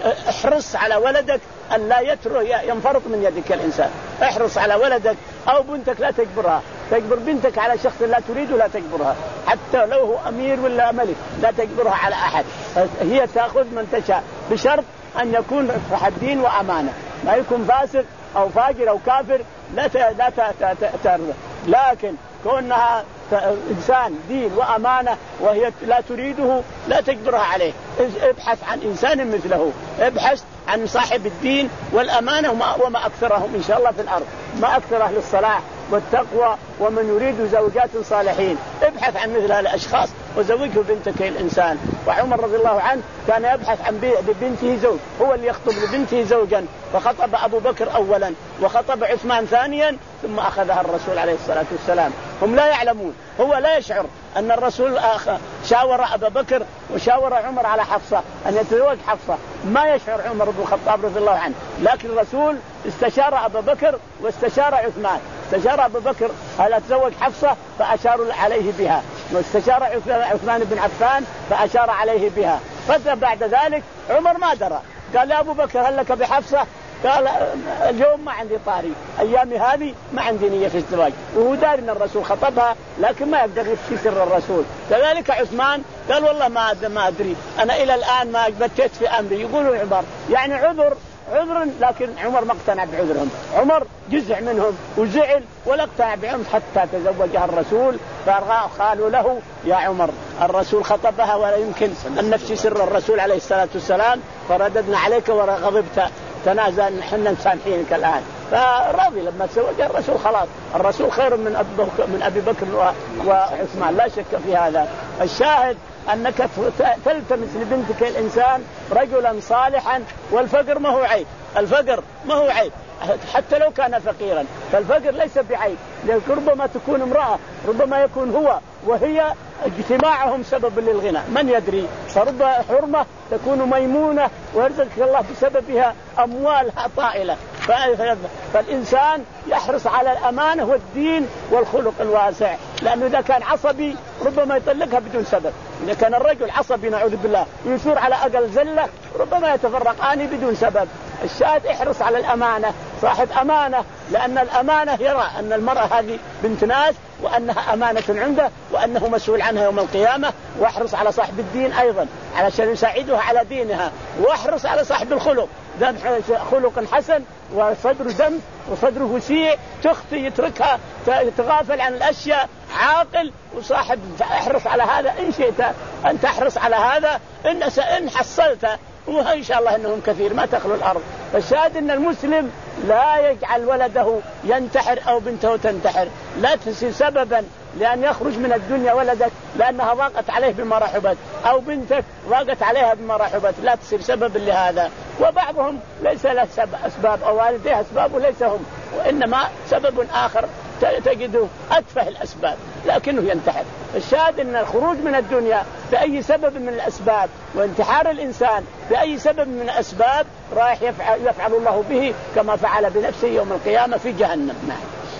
احرص على ولدك أن لا يترك ينفرط من يدك الإنسان. احرص على ولدك أو بنتك لا تجبرها، تجبر بنتك على شخص لا تريد لا تجبرها، حتى لو هو أمير ولا ملك لا تجبرها على أحد. هي تأخذ من تشاء بشرط أن يكون رفع الدين وأمانة، ما يكون فاسق أو فاجر أو كافر لا ت... لا ت... ترضى. لكن كونها إنسان دين وأمانة وهي لا تريده لا تجبرها عليه. ابحث عن إنسان مثله، ابحث عن صاحب الدين والأمانة وما, وما أكثرهم إن شاء الله في الأرض، ما أكثر أهل الصلاح والتقوى ومن يريد زوجات صالحين. ابحث عن مثل هالأشخاص وزوجه بنتك الإنسان. وعمر رضي الله عنه كان يبحث عن بنته زوج، هو اللي يخطب لبنته زوجا، فخطب أبو بكر أولا وخطب عثمان ثانيا ثم أخذها الرسول عليه الصلاة والسلام. هم لا يعلمون، هو لا يشعر أن الرسول شاور أبا بكر وشاور عمر على حفصة أن يتزوج حفصة، ما يشعر عمر بن الخطاب رضي الله عنه. لكن الرسول استشار أبا بكر واستشار عثمان. استشار أبو بكر هل أتزوج حفصة فأشار عليه بها، واستشار عثمان بن عفان فأشار عليه بها. فبعد ذلك عمر ما درى، قال يا أبو بكر هل لك بحفصة؟ قال اليوم ما عندي طاري، أيامي هذه ما عندي نية في الزواج، وهو دار أن الرسول خطبها لكن ما يقدر يفشي سر الرسول. كذلك عثمان قال والله ما ما أدري أنا إلى الآن ما بتيت في أمري. يقولوا عمر يعني عذر عذر، لكن عمر ما اقتنع بعذرهم. عمر جزع منهم وزعل ولا اقتنع بعذرهم حتى تزوجها الرسول. فقالوا له يا عمر الرسول خطبها ولا يمكن أن نفشي سر الرسول عليه الصلاة والسلام، فرددنا عليك وغضبت تنازل حنا مسامحينك الآن. فراضي لما تزوج الرسول خلاص، الرسول خير من أبي بكر, من أبي بكر وعثمان لا شك في هذا. الشاهد أنك تلتمس لبنتك الإنسان رجلا صالحا، والفقر ما هو عيب، الفقر ما هو عيب حتى لو كان فقيرا، فالفقر ليس بعيب، لأن ربما تكون امرأة، ربما يكون هو وهي اجتماعهم سبب للغنى من يدري، فرب حرمة تكون ميمونة ويرزقك الله بسببها أموالها طائلة. فالإنسان يحرص على الأمانة والدين والخلق الواسع، لأنه إذا كان عصبي ربما يطلقها بدون سبب، إذا كان الرجل عصبي نعوذ بالله يثور على أقل زلة ربما يتفرقان بدون سبب. الشاهد احرص على الأمانة، صاحب أمانة، لأن الأمانة يرى أن المرأة هذه بنت ناس وأنها أمانة عنده وأنه مسؤول عنها يوم القيامة. واحرص على صاحب الدين أيضا علشان يساعدها على دينها، واحرص على صاحب الخلق، خلق حسن وصدره دم وصدره وسيع، تخطي يتركها تغافل عن الأشياء، عاقل وصاحب. احرص على هذا إن شئت أن تحرص على هذا، إن إن حصلت وإن شاء الله إنهم كثير ما تخلو الأرض. فالشاهد إن المسلم لا يجعل ولده ينتحر أو بنته تنتحر، لا تصير سببا لأن يخرج من الدنيا ولدك لأنها ضاقت عليه بما رحبت، أو بنتك ضاقت عليها بما رحبت، لا تصير سبب لهذا. وبعضهم ليس له أسباب أو والديه أسباب وليس هم، وإنما سبب آخر تجده أتفه الأسباب لكنه ينتحر. الشاهد أن الخروج من الدنيا بأي سبب من الأسباب وانتحار الإنسان بأي سبب من الأسباب رايح يفعل, يفعل الله به كما فعل بنفسه يوم القيامة في جهنم. نعم.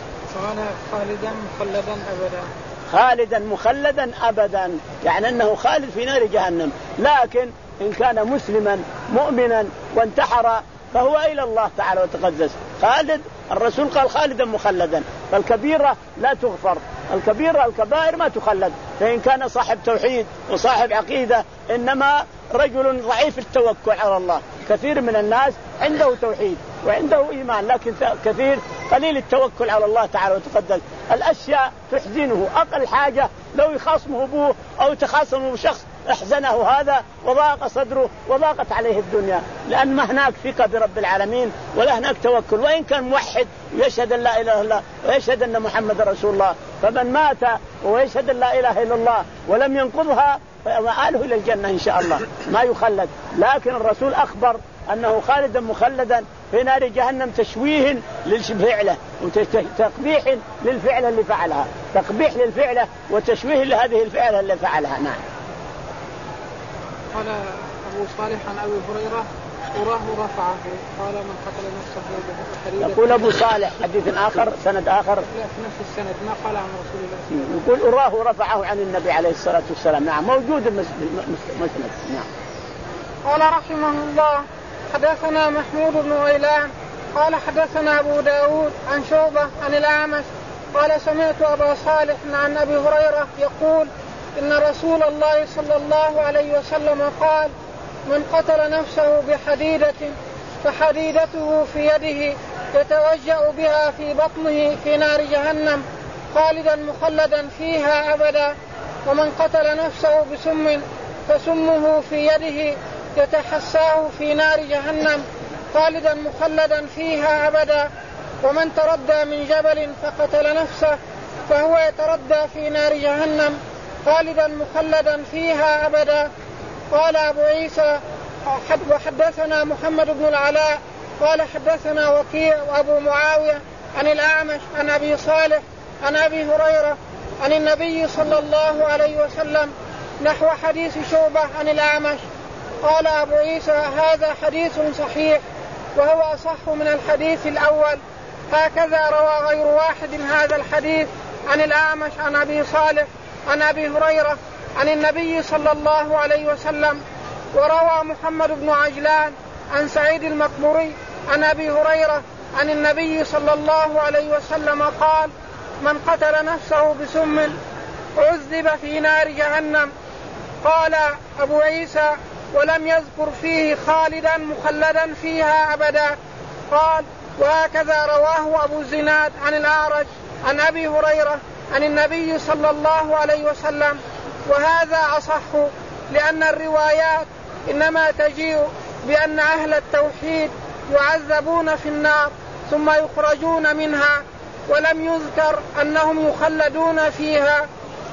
خالدا مخلدا أبدا. خالدا مخلدا أبدا يعني أنه خالد في نار جهنم. لكن إن كان مسلما مؤمنا وانتحر فهو إلى الله تعالى وتقدس خالد. الرسول قال خالدا مخلدا، فالكبيرة لا تغفر، الكبيرة الكبائر ما تخلد. فإن كان صاحب توحيد وصاحب عقيدة، إنما رجل ضعيف التوكل على الله. كثير من الناس عنده توحيد وعنده إيمان لكن كثير قليل التوكل على الله تعالى وتقدس. الأشياء تحزنه، أقل حاجة لو يخاصمه أبوه أو تخاصمه شخص احزنه هذا وضاق صدره وضاقت عليه الدنيا، لأن ما هناك ثقة برب العالمين ولا هناك توكل. وإن كان موحد ويشهد أن لا إله إلا الله ويشهد أن محمد رسول الله، فمن مات ويشهد أن لا إله إلا الله ولم ينقضها فمآله إلى الجنة إن شاء الله ما يخلد. لكن الرسول أخبر أنه خالدا مخلدا في نار جهنم تشويه للفعله وتقبيح للفعل اللي فعلها، تقبيح للفعله وتشويه لهذه الفعله اللي فعلها. نعم. قال أبو صالح عن أبي هريرة أراه رفعه قال من قتل نفسه بحديدة. يقول أبو صالح حديث آخر سند آخر لا في نفس السند ما قال عن رسول الله. يقول أراه رفعه عن النبي عليه الصلاة والسلام. نعم موجود المسند. نعم. قال رحمه الله حدثنا محمود بن غيلان قال حدثنا أبو داود عن شعبة عن الأعمش قال سمعت أبا صالح عن أبي هريرة يقول إن رسول الله صلى الله عليه وسلم قال من قتل نفسه بحديدة فحديدته في يده يتوجأ بها في بطنه في نار جهنم خالدا مخلدا فيها أبدا، ومن قتل نفسه بسم فسمه في يده يتحساه في نار جهنم خالدا مخلدا فيها أبدا، ومن تردى من جبل فقتل نفسه فهو يتردى في نار جهنم خالدا مخلدا فيها أبدا. قال أبو عيسى وحدثنا محمد بن العلاء قال حدثنا وكيع وأبو معاوية عن الأعمش عن أبي صالح عن أبي هريرة عن النبي صلى الله عليه وسلم نحو حديث شعبة عن الأعمش. قال أبو عيسى هذا حديث صحيح وهو أصح من الحديث الأول، هكذا روى غير واحد هذا الحديث عن الأعمش عن أبي صالح عن أبي هريرة عن النبي صلى الله عليه وسلم. وروى محمد بن عجلان عن سعيد المقبوري عن أبي هريرة عن النبي صلى الله عليه وسلم قال من قتل نفسه بسم عذب في نار جهنم. قال أبو عيسى ولم يذكر فيه خالدا مخلدا فيها أبدا. قال وهكذا رواه أبو الزناد عن الأعرج عن أبي هريرة عن النبي صلى الله عليه وسلم، وهذا أصح لأن الروايات إنما تجيء بأن أهل التوحيد يعذبون في النار ثم يخرجون منها، ولم يذكر أنهم يخلدون فيها.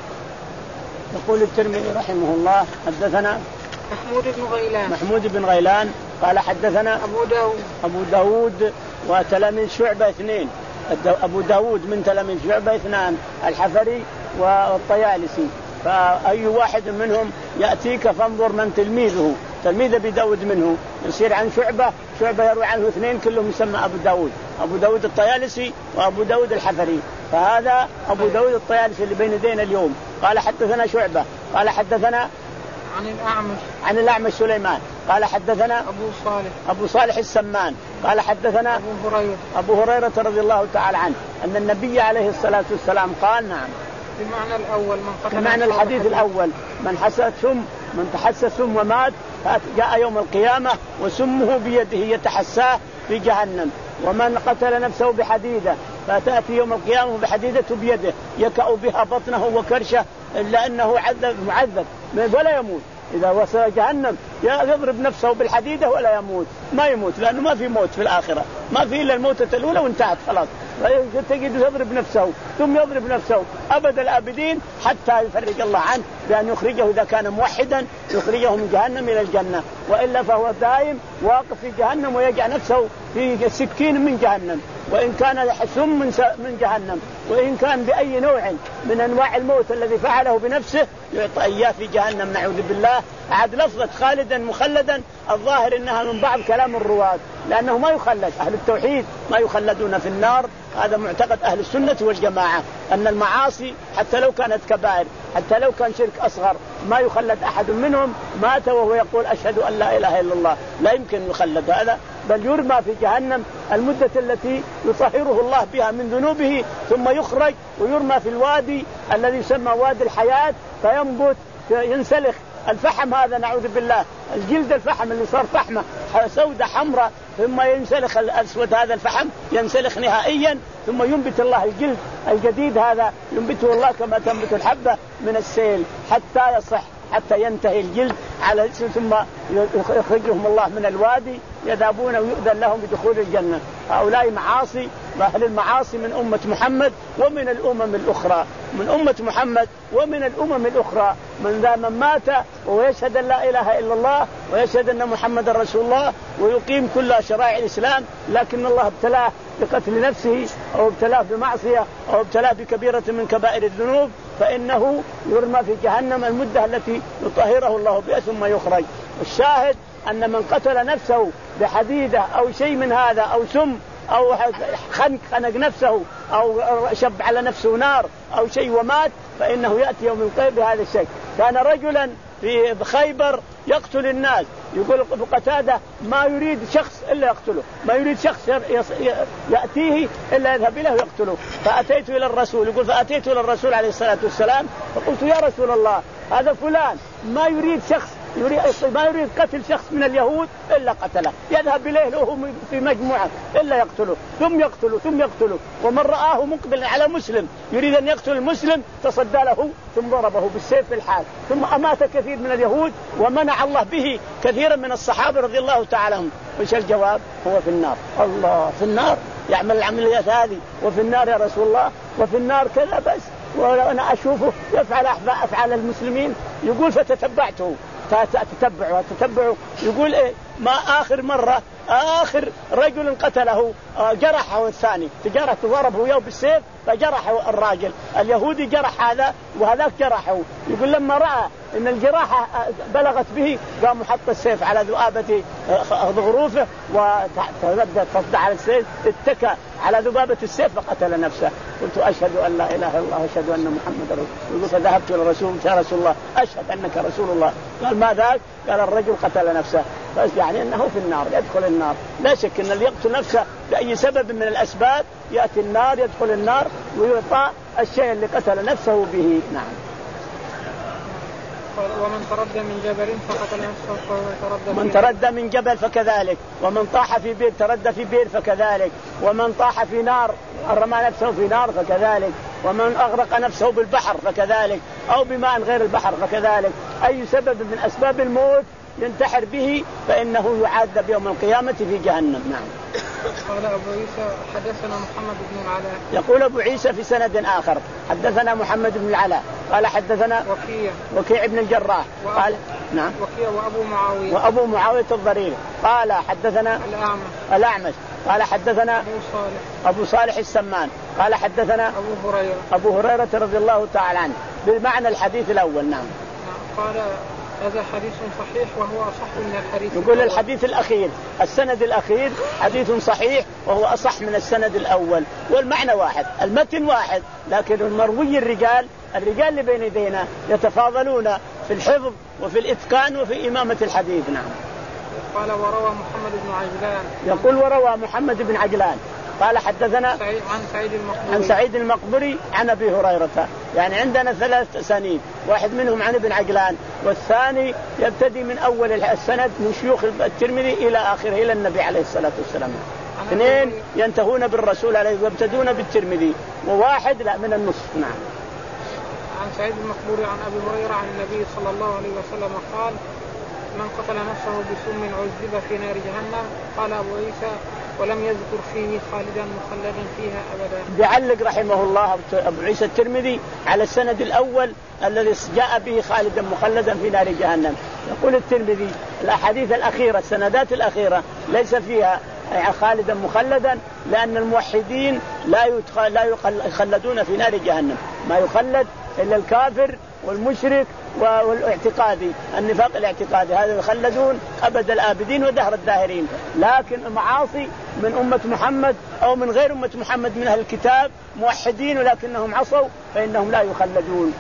يقول الترمذي رحمه الله حدثنا محمود بن غيلان محمود بن غيلان قال حدثنا أبو داود أبو داود وتلاميذ شعبة اثنين، أبو داود من تلاميذ شعبة اثنان الحفري والطيالسي، فأي واحد منهم يأتيك فانظر من تلميذه، تلميذ أبي داود منه يصير عن شعبة، شعبة يروي عنه اثنين كلهم يسمى أبو داود، أبو داود الطيالسي وأبو داود الحفري. فهذا أبو داود الطيالسي اللي بين يدينا اليوم قال حدثنا شعبة قال حدثنا عن الأعمش عن الأعمش سليمان قال حدثنا أبو صالح أبو صالح السمان قال حدثنا أبو هريرة أبو هريرة رضي الله تعالى عنه أن النبي عليه الصلاة والسلام قال نعم بمعنى الأول من قتل بمعنى الحديث الأول من حسد سم من تحسس ثم ومات جاء يوم القيامة وسمه بيده يتحساه في جهنم، ومن قتل نفسه بحديدة فتأتي يوم القيامة بحديدة بيده يكأ بها بطنه وكرشه إلا أنه عذب معذب ولا يموت، إذا وصل جهنم يضرب نفسه بالحديدة ولا يموت، ما يموت لأنه ما في موت في الآخرة، ما في إلا الموتة الأولى وانتهت خلاص، تجد يضرب نفسه ثم يضرب نفسه أبد الآبدين حتى يفرج الله عنه بأن يخرجه إذا كان موحدا يخرجه من جهنم إلى الجنة، وإلا فهو دائم واقف في جهنم ويجعل نفسه في سكين من جهنم، وإن كان سم من جهنم، وإن كان بأي نوع من أنواع الموت الذي فعله بنفسه يعطى إياه في جهنم نعوذ بالله. عاد لفظة خالدا مخلدا الظاهر إنها من بعض كلام الرواة، لأنه ما يخلد، أهل التوحيد ما يخلدون في النار، هذا معتقد أهل السنة والجماعة أن المعاصي حتى لو كانت كبائر حتى لو كان شرك أصغر ما يخلد أحد منهم مات وهو يقول أشهد أن لا إله إلا الله، لا يمكن يخلد هذا، بل يرمى في جهنم المدة التي يطهره الله بها من ذنوبه، ثم يخرج ويرمى في الوادي الذي يسمى وادي الحياة فينبت ينسلخ الفحم، هذا نعوذ بالله الجلد الفحم اللي صار فحمة سودة حمراء، ثم ينسلخ الأسود هذا الفحم ينسلخ نهائيا، ثم ينبت الله الجلد الجديد هذا ينبته الله كما تنبت الحبة من السيل حتى يصح حتى ينتهي الجلد على ثم يخرجهم الله من الوادي يذهبون ويؤذن لهم بدخول الجنة. هؤلاء معاصي وأهل المعاصي من أمة محمد ومن الأمم الأخرى، من أمة محمد ومن الأمم الأخرى، من ذا من مات ويشهد أن لا إله إلا الله ويشهد أن محمد رسول الله ويقيم كل شرائع الإسلام، لكن الله ابتلاه بقتل نفسه أو ابتلاه بمعصية أو ابتلاه بكبيرة من كبائر الذنوب، فإنه يرمى في جهنم المدة التي يطهره الله بها ثم يخرج. الشاهد أن من قتل نفسه بحديدة أو شيء من هذا أو سم أو خنق خنق نفسه أو شب على نفسه نار أو شيء ومات فإنه يأتي يوم القيامة بهذا الشيء. كان رجلا في خيبر يقتل الناس، يقول قتادة ما يريد شخص إلا يقتله، ما يريد شخص يأتيه إلا يذهب إليه ويقتله، فأتيت إلى الرسول، يقول فأتيت إلى الرسول عليه الصلاة والسلام فقلت يا رسول الله هذا فلان ما يريد شخص يريد ما يريد قتل شخص من اليهود إلا قتله، يذهب إليه له في مجموعة إلا يقتله ثم يقتله ثم يقتله، ومن رآه مقبل على مسلم يريد أن يقتل المسلم تصدى له ثم ضربه بالسيف في الحال، ثم أمات كثير من اليهود ومنع الله به كثيرا من الصحابة رضي الله تعالى عنهم. وش الجواب؟ هو في النار. الله في النار يعمل العمليات هذه وفي النار يا رسول الله، وفي النار كذا بس، وأنا أشوفه يفعل أفعال المسلمين. يقول فتتبعته تتبعه تتبعه يقول إيه ما آخر مرة آخر رجل قتله جرحه الثاني تجرح ضربه يوم بالسيف فجرحه الراجل اليهودي جرح هذا وهذاك جرحه. يقول لما رأى إن الجراحة بلغت به قام حط السيف على ذؤابة غروفه وتردد تصدع على السيف اتكى على ذبابة السيف فقتل نفسه. قلت أشهد أن لا إله إلا الله أشهد أن محمد رسول الله. فذهبت إلى الرسول يا رسول الله أشهد أنك رسول الله. قال ما ذاك؟ قال الرجل قتل نفسه. يعني أنه في النار يدخل النار. لا شك أن اللي يقتل نفسه بأي سبب من الأسباب يأتي النار يدخل النار ويعطى الشيء اللي قتل نفسه به. نعم. ومن تردى من جبل فقتل نفسه فهو من تردى من جبل فكذلك، ومن طاح في بئر تردى في بئر فكذلك، ومن طاح في نار رمى نفسه في نار فكذلك، ومن أغرق نفسه بالبحر فكذلك، أو بماء غير البحر فكذلك. أي سبب من أسباب الموت ينتحر به فإنه يعذب يوم القيامة في جهنم. نعم. قال أبو عيسى حدثنا محمد بن العلاء. يقول أبو عيسى في سند آخر حدثنا محمد بن العلاء قال حدثنا وكيع وكيع بن الجراح قال نعم وكيع وأبو معاوية وأبو معاوية الضريري قال حدثنا الأعمش الأعمش قال حدثنا أبو صالح أبو صالح السمان قال حدثنا أبو هريرة أبو هريرة رضي الله تعالى عنه بمعنى الحديث الأول. نعم. قال هذا حديث صحيح وهو أصح من الحديث. يقول الحديث الأخير السند الأخير حديث صحيح وهو أصح من السند الأول والمعنى واحد المتن واحد لكن المروي الرجال الرجال اللي بين يدينا يتفاضلون في الحفظ وفي الإتقان وفي إمامة الحديث. نعم. قال وروى محمد بن عجلان. يقول وروى محمد بن عجلان قال حدثنا عن سعيد المقبري عن سعيد المقبري عن أبي هريرة. يعني عندنا ثلاث أسانيد واحد منهم عن ابن عجلان والثاني يبتدي من أول السند من شيوخ الترمذي إلى آخره إلى النبي عليه الصلاة والسلام. اثنين ينتهون بالرسول عليه ويبتدون بالترمذي وواحد لا من النصف. نعم. عن سعيد المقبري عن أبي هريرة عن النبي صلى الله عليه وسلم قال من قتل نفسه بسم عذب في نار جهنم. قال أبو عيسى ولم يذكر فيه خالدا مخلدا فيها أبدا. بيعلق رحمه الله أبو عيسى الترمذي على السند الأول الذي جاء به خالدا مخلدا في نار جهنم. يقول الترمذي الأحاديث الأخيرة السندات الأخيرة ليس فيها خالدا مخلدا لأن الموحدين لا يدخل لا يخلدون في نار جهنم ما يخلد إلا الكافر والمشرك والاعتقادي النفاق الاعتقادي هذا يخلدون أبد الآبدين ودهر الداهرين. لكن المعاصي من أمة محمد أو من غير أمة محمد من أهل الكتاب موحدين ولكنهم عصوا فإنهم لا يخلدون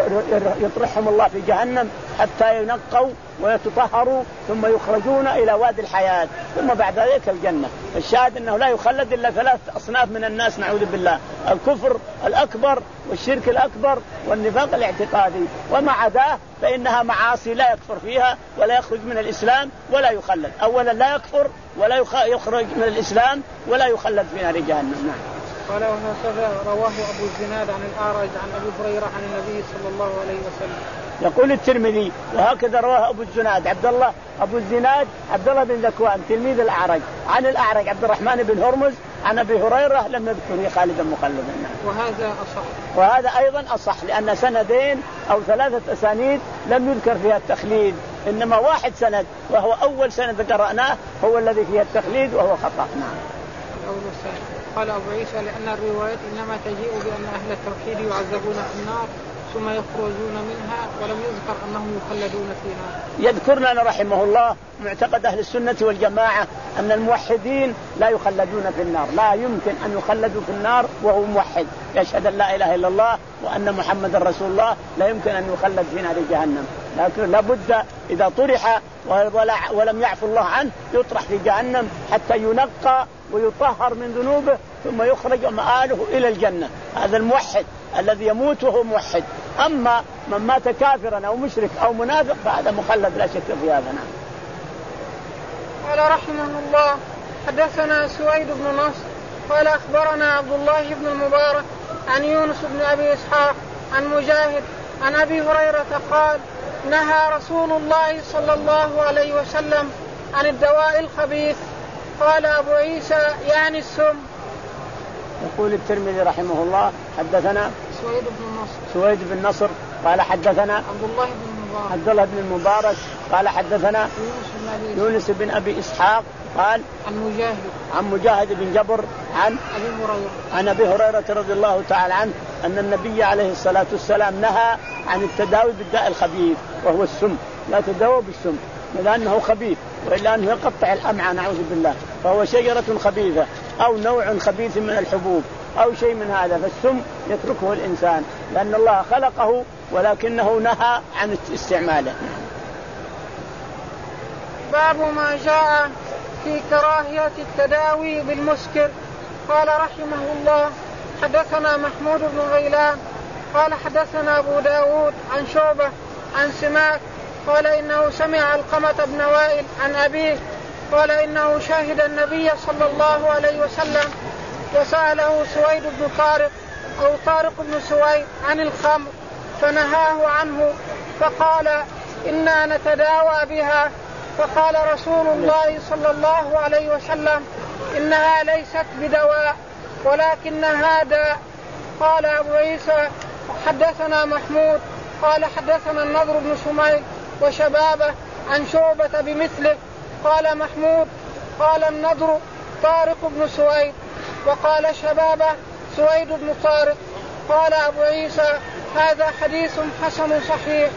يطرحهم الله في جهنم حتى ينقوا ويتطهروا ثم يخرجون إلى وادي الحياة ثم بعد ذلك الجنة. الشاهد أنه لا يخلد إلا ثلاث أصناف من الناس نعوذ بالله الكفر الأكبر والشرك الأكبر والنفاق الاعتقادي وما عداه فإنها معاصي لا يكفر فيها ولا يخرج من الإسلام ولا يخلد. أولا لا يكفر ولا يخرج من الإسلام ولا يخلد في نار جهنم. نعم. قال وهكذا رواه أبو الزناد عن الأعرج عن أبي هريرة عن النبي صلى الله عليه وسلم. يقول الترمذي وهكذا رواه أبو الزناد عبد الله أبو الزناد عبد الله بن ذكوان تلميذ الأعرج عن الأعرج عبد الرحمن بن هرمز عن أبي هريرة لم يذكر خالدا مخلدا. وهذا أصح وهذا أيضا أصح لأن سندين أو ثلاثة أسانيد لم يذكر فيها التخليد إنما واحد سند وهو أول سند قرأناه هو الذي فيه التخليد وهو خطأ. نعم. قال أبو عيسى لأن الروايات إنما تجيء بأن أهل التوحيد يعذبون في النار ثم يخرجون منها ولم يذكر أنهم يخلدون فيها. يذكر لنا رحمه الله معتقد أهل السنة والجماعة أن الموحدين لا يخلدون في النار لا يمكن أن يخلدوا في النار وهو موحد يشهد أن لا إله إلا الله وأن محمد رسول الله لا يمكن أن يخلد في نار جهنم لكن لابد إذا طرح ولم يعفو الله عنه يطرح في جهنم حتى ينقى ويطهر من ذنوبه ثم يخرج مآله إلى الجنة. هذا الموحد الذي يموت وهو موحد. أما من مات كافرا أو مشرك أو منافق فهذا مخلد لا شك في هذا. نعم. قال رحمه الله حدثنا سويد بن نصر قال أخبرنا عبد الله بن المبارك عن يونس بن أبي إسحاق عن مجاهد عن أبي هريرة قال نهى رسول الله صلى الله عليه وسلم عن الدواء الخبيث. قال أبو عيسى يعني السم. يقول الترمذي رحمه الله حدثنا سويد بن نصر سويد بن نصر قال حدثنا عبد الله بن المبارك عبد الله بن المبارك قال حدثنا يونس بن أبي إسحاق قال عن مجاهد عن مجاهد بن جبر عن أبي هريرة عن أبي هريرة رضي الله تعالى عنه أن النبي عليه الصلاة والسلام نهى عن التداوي بالداء الخبيث وهو السم. لا تداووا بالسم لأنه خبيث وإلا أنه يقطع الأمعاء نعوذ بالله فهو شجرة خبيثة أو نوع خبيث من الحبوب أو شيء من هذا فالسم يتركه الإنسان لأن الله خلقه ولكنه نهى عن استعماله. باب ما جاء في كراهية التداوي بالمسكر. قال رحمه الله حدثنا محمود بن غيلان قال حدثنا أبو داود عن شعبة عن سماك قال إنه سمع علقمة بن وائل عن أبيه قال إنه شاهد النبي صلى الله عليه وسلم وسأله سويد بن طارق أو طارق بن سويد عن الخمر فنهاه عنه فقال إنا نتداوى بها فقال رسول الله صلى الله عليه وسلم إنها ليست بدواء ولكنها داء. قال أبو عيسى حدثنا محمود قال حدثنا النضر بن شميل وشبابه عن شعبة بمثله. قال محمود قال النضر طارق بن سويد وقال شبابه سويد بن طارق. قال أبو عيسى هذا حديث حسن صحيح.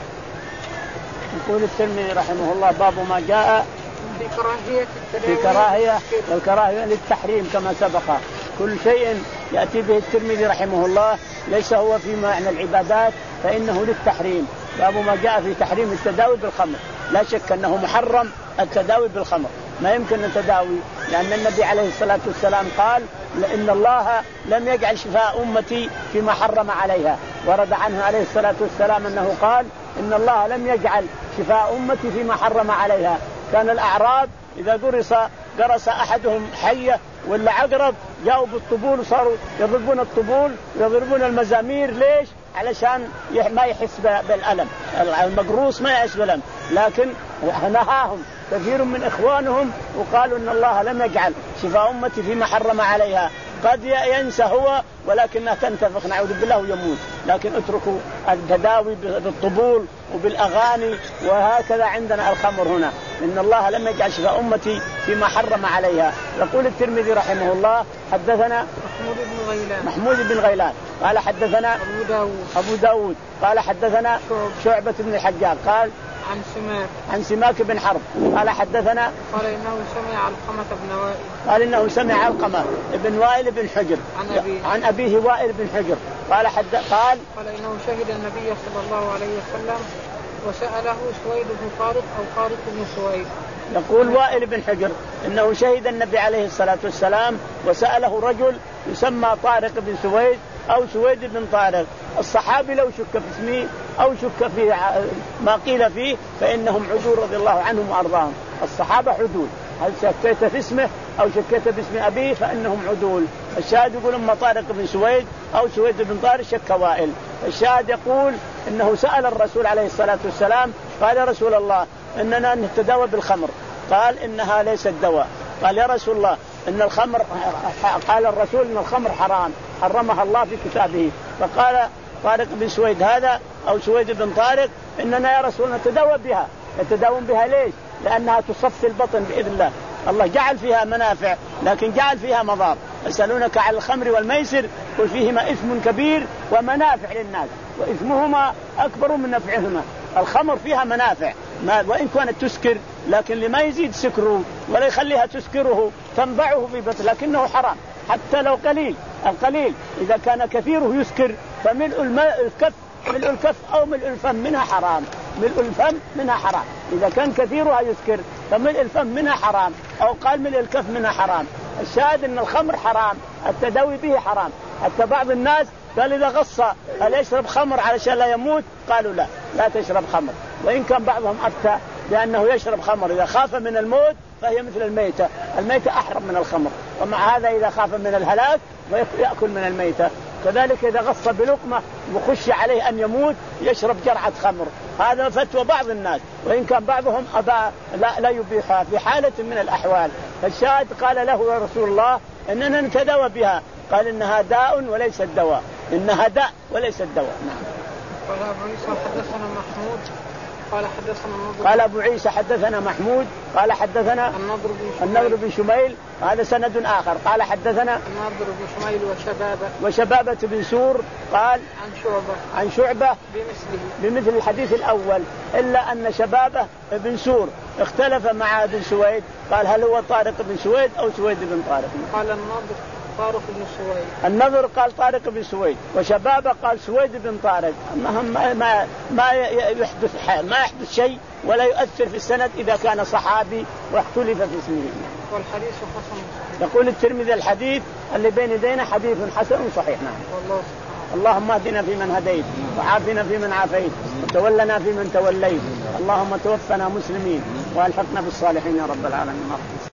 يقول الترمذي رحمه الله باب ما جاء في كراهية في كراهية والكراهية للتحريم كما سبق. كل شيء يأتي به الترمذي رحمه الله ليس هو في معنى العبادات فإنه للتحريم. باب ما جاء في تحريم التداوي بالخمر. لا شك أنه محرم التداوي بالخمر، ما يمكن التداوي، لأن النبي عليه الصلاة والسلام قال إن الله لم يجعل شفاء أمتي فيما حرم عليها. ورد عنه عليه الصلاة والسلام أنه قال إن الله لم يجعل شفاء أمتي فيما حرم عليها. كان الأعراب إذا قرص قرص أحدهم حية ولا عقرب جاءوا بالطبول وصاروا يضربون الطبول ويضربون المزامير. ليش؟ علشان ما يحس بالألم، المقروص ما يحس بالألم. لكن نهاهم كثير من إخوانهم وقالوا إن الله لم يجعل شفاء أمتي فيما حرم عليها. قد ينسى هو ولكنها تنتفخ نعوذ بالله ويموت. لكن اتركوا التداوي بالطبول وبالأغاني. وهكذا عندنا الخمر هنا، إن الله لم يجعل شفاء أمتي فيما حرم عليها. يقول الترمذي رحمه الله حدثنا محمود بن غيلان محمود بن غيلان قال حدثنا أبو داود, أبو داود قال حدثنا شعبة بن الحجاج قال عن سماك عن سماك بن حرب قال حدثنا قال إنه سمع علقمة بن وائل قال إنه سمع علقمة بن وائل بن حجر عن أبيه, عن أبيه وائل بن حجر قال حد قال قال إنه شهد النبي صلى الله عليه وسلم وسأله سويد بن طارق أو طارق بن سويد. يقول وائل بن حجر إنه شهد النبي عليه الصلاة والسلام وسأله رجل يسمى طارق بن سويد أو سويد بن طارق. الصحابي لو شك في اسمه أو شك في ما قيل فيه فإنهم عدول رضي الله عنهم وأرضاهم. الصحابة عدول، هل شكيت في اسمه أو شكيت باسم أبيه فإنهم عدول. الشاهد يقول أما طارق بن سويد أو سويد بن طارق شك وائل. الشاهد يقول إنه سأل الرسول عليه الصلاة والسلام قال يا رسول الله إننا نتداوى بالخمر. قال إنها ليست دواء. قال يا رسول الله إن الخمر، قال الرسول إن الخمر حرام حرمها الله في كتابه. فقال طارق بن سويد هذا أو سويد بن طارق إننا يا رسول نتداوى بها. يتداوون بها ليش؟ لأنها تصفي البطن بإذن الله. الله جعل فيها منافع لكن جعل فيها مضار. يسألونك عن الخمر والميسر قل فيهما إثم كبير ومنافع للناس وإثمهما أكبر من نفعهما. الخمر فيها منافع ما وإن كانت تسكر، لكن لما يزيد سكره ولا يخليها تسكره تنبعه في بطن، لكنه حرام حتى لو قليل. القليل إذا كان كثيره يسكر فملء الماء الكف ملء الكف أو ملء الفم منها حرام. ملء الفم منها حرام إذا كان كثيرها يسكر، فملء الفم منها حرام أو قال ملء الكف منها حرام. الشاهد أن الخمر حرام، التداوي به حرام. حتى بعض الناس قال إذا غص هل يشرب خمر علشان لا يموت؟ قالوا لا لا تشرب خمر. وإن كان بعضهم أفتى بأنه يشرب خمر إذا خاف من الموت فهي مثل الميتة. الميتة أحرم من الخمر، ومع هذا إذا خاف من الهلاك ويأكل من الميتة. كذلك إذا غص بلقمة وخش عليه أن يموت يشرب جرعة خمر. هذا فتوى بعض الناس، وإن كان بعضهم أبا لا, لا يبيحها في حالة من الأحوال. فالشاهد قال له يا رسول الله إننا نتداوى بها. قال إنها داء وليست دواء، إنها داء وليست دواء. نعم. قال أبو عيسى حدثنا محمود قال حدثنا النضر قال أبو عيسى حدثنا محمود قال حدثنا النضر بن النضر بن شميل. هذا سند آخر. قال حدثنا النضر بن شميل وشبابة وشبابة بن سور قال عن شعبة عن شعبة بمثله بمثل الحديث الأول، إلا أن شبابة بن سور اختلف مع بن سويد. قال هل هو طارق بن سويد أو سويد بن طارق؟ قال النضر طارق بن سويد. النضر قال طارق بن سويد، وشبابه قال سويد بن طارق. ما ما ما يحدث ما يحدث شيء ولا يؤثر في السند إذا كان صحابي واختلف في اسمه. والحديث حسن صحيح. يقول الترمذي الحديث اللي بين يدينا حديث حسن صحيح. نعم. والله اللهم اهدنا فيمن هديت وعافنا فيمن عافيت وتولنا فيمن توليت. اللهم توفنا مسلمين والحقنا بالصالحين يا رب العالمين.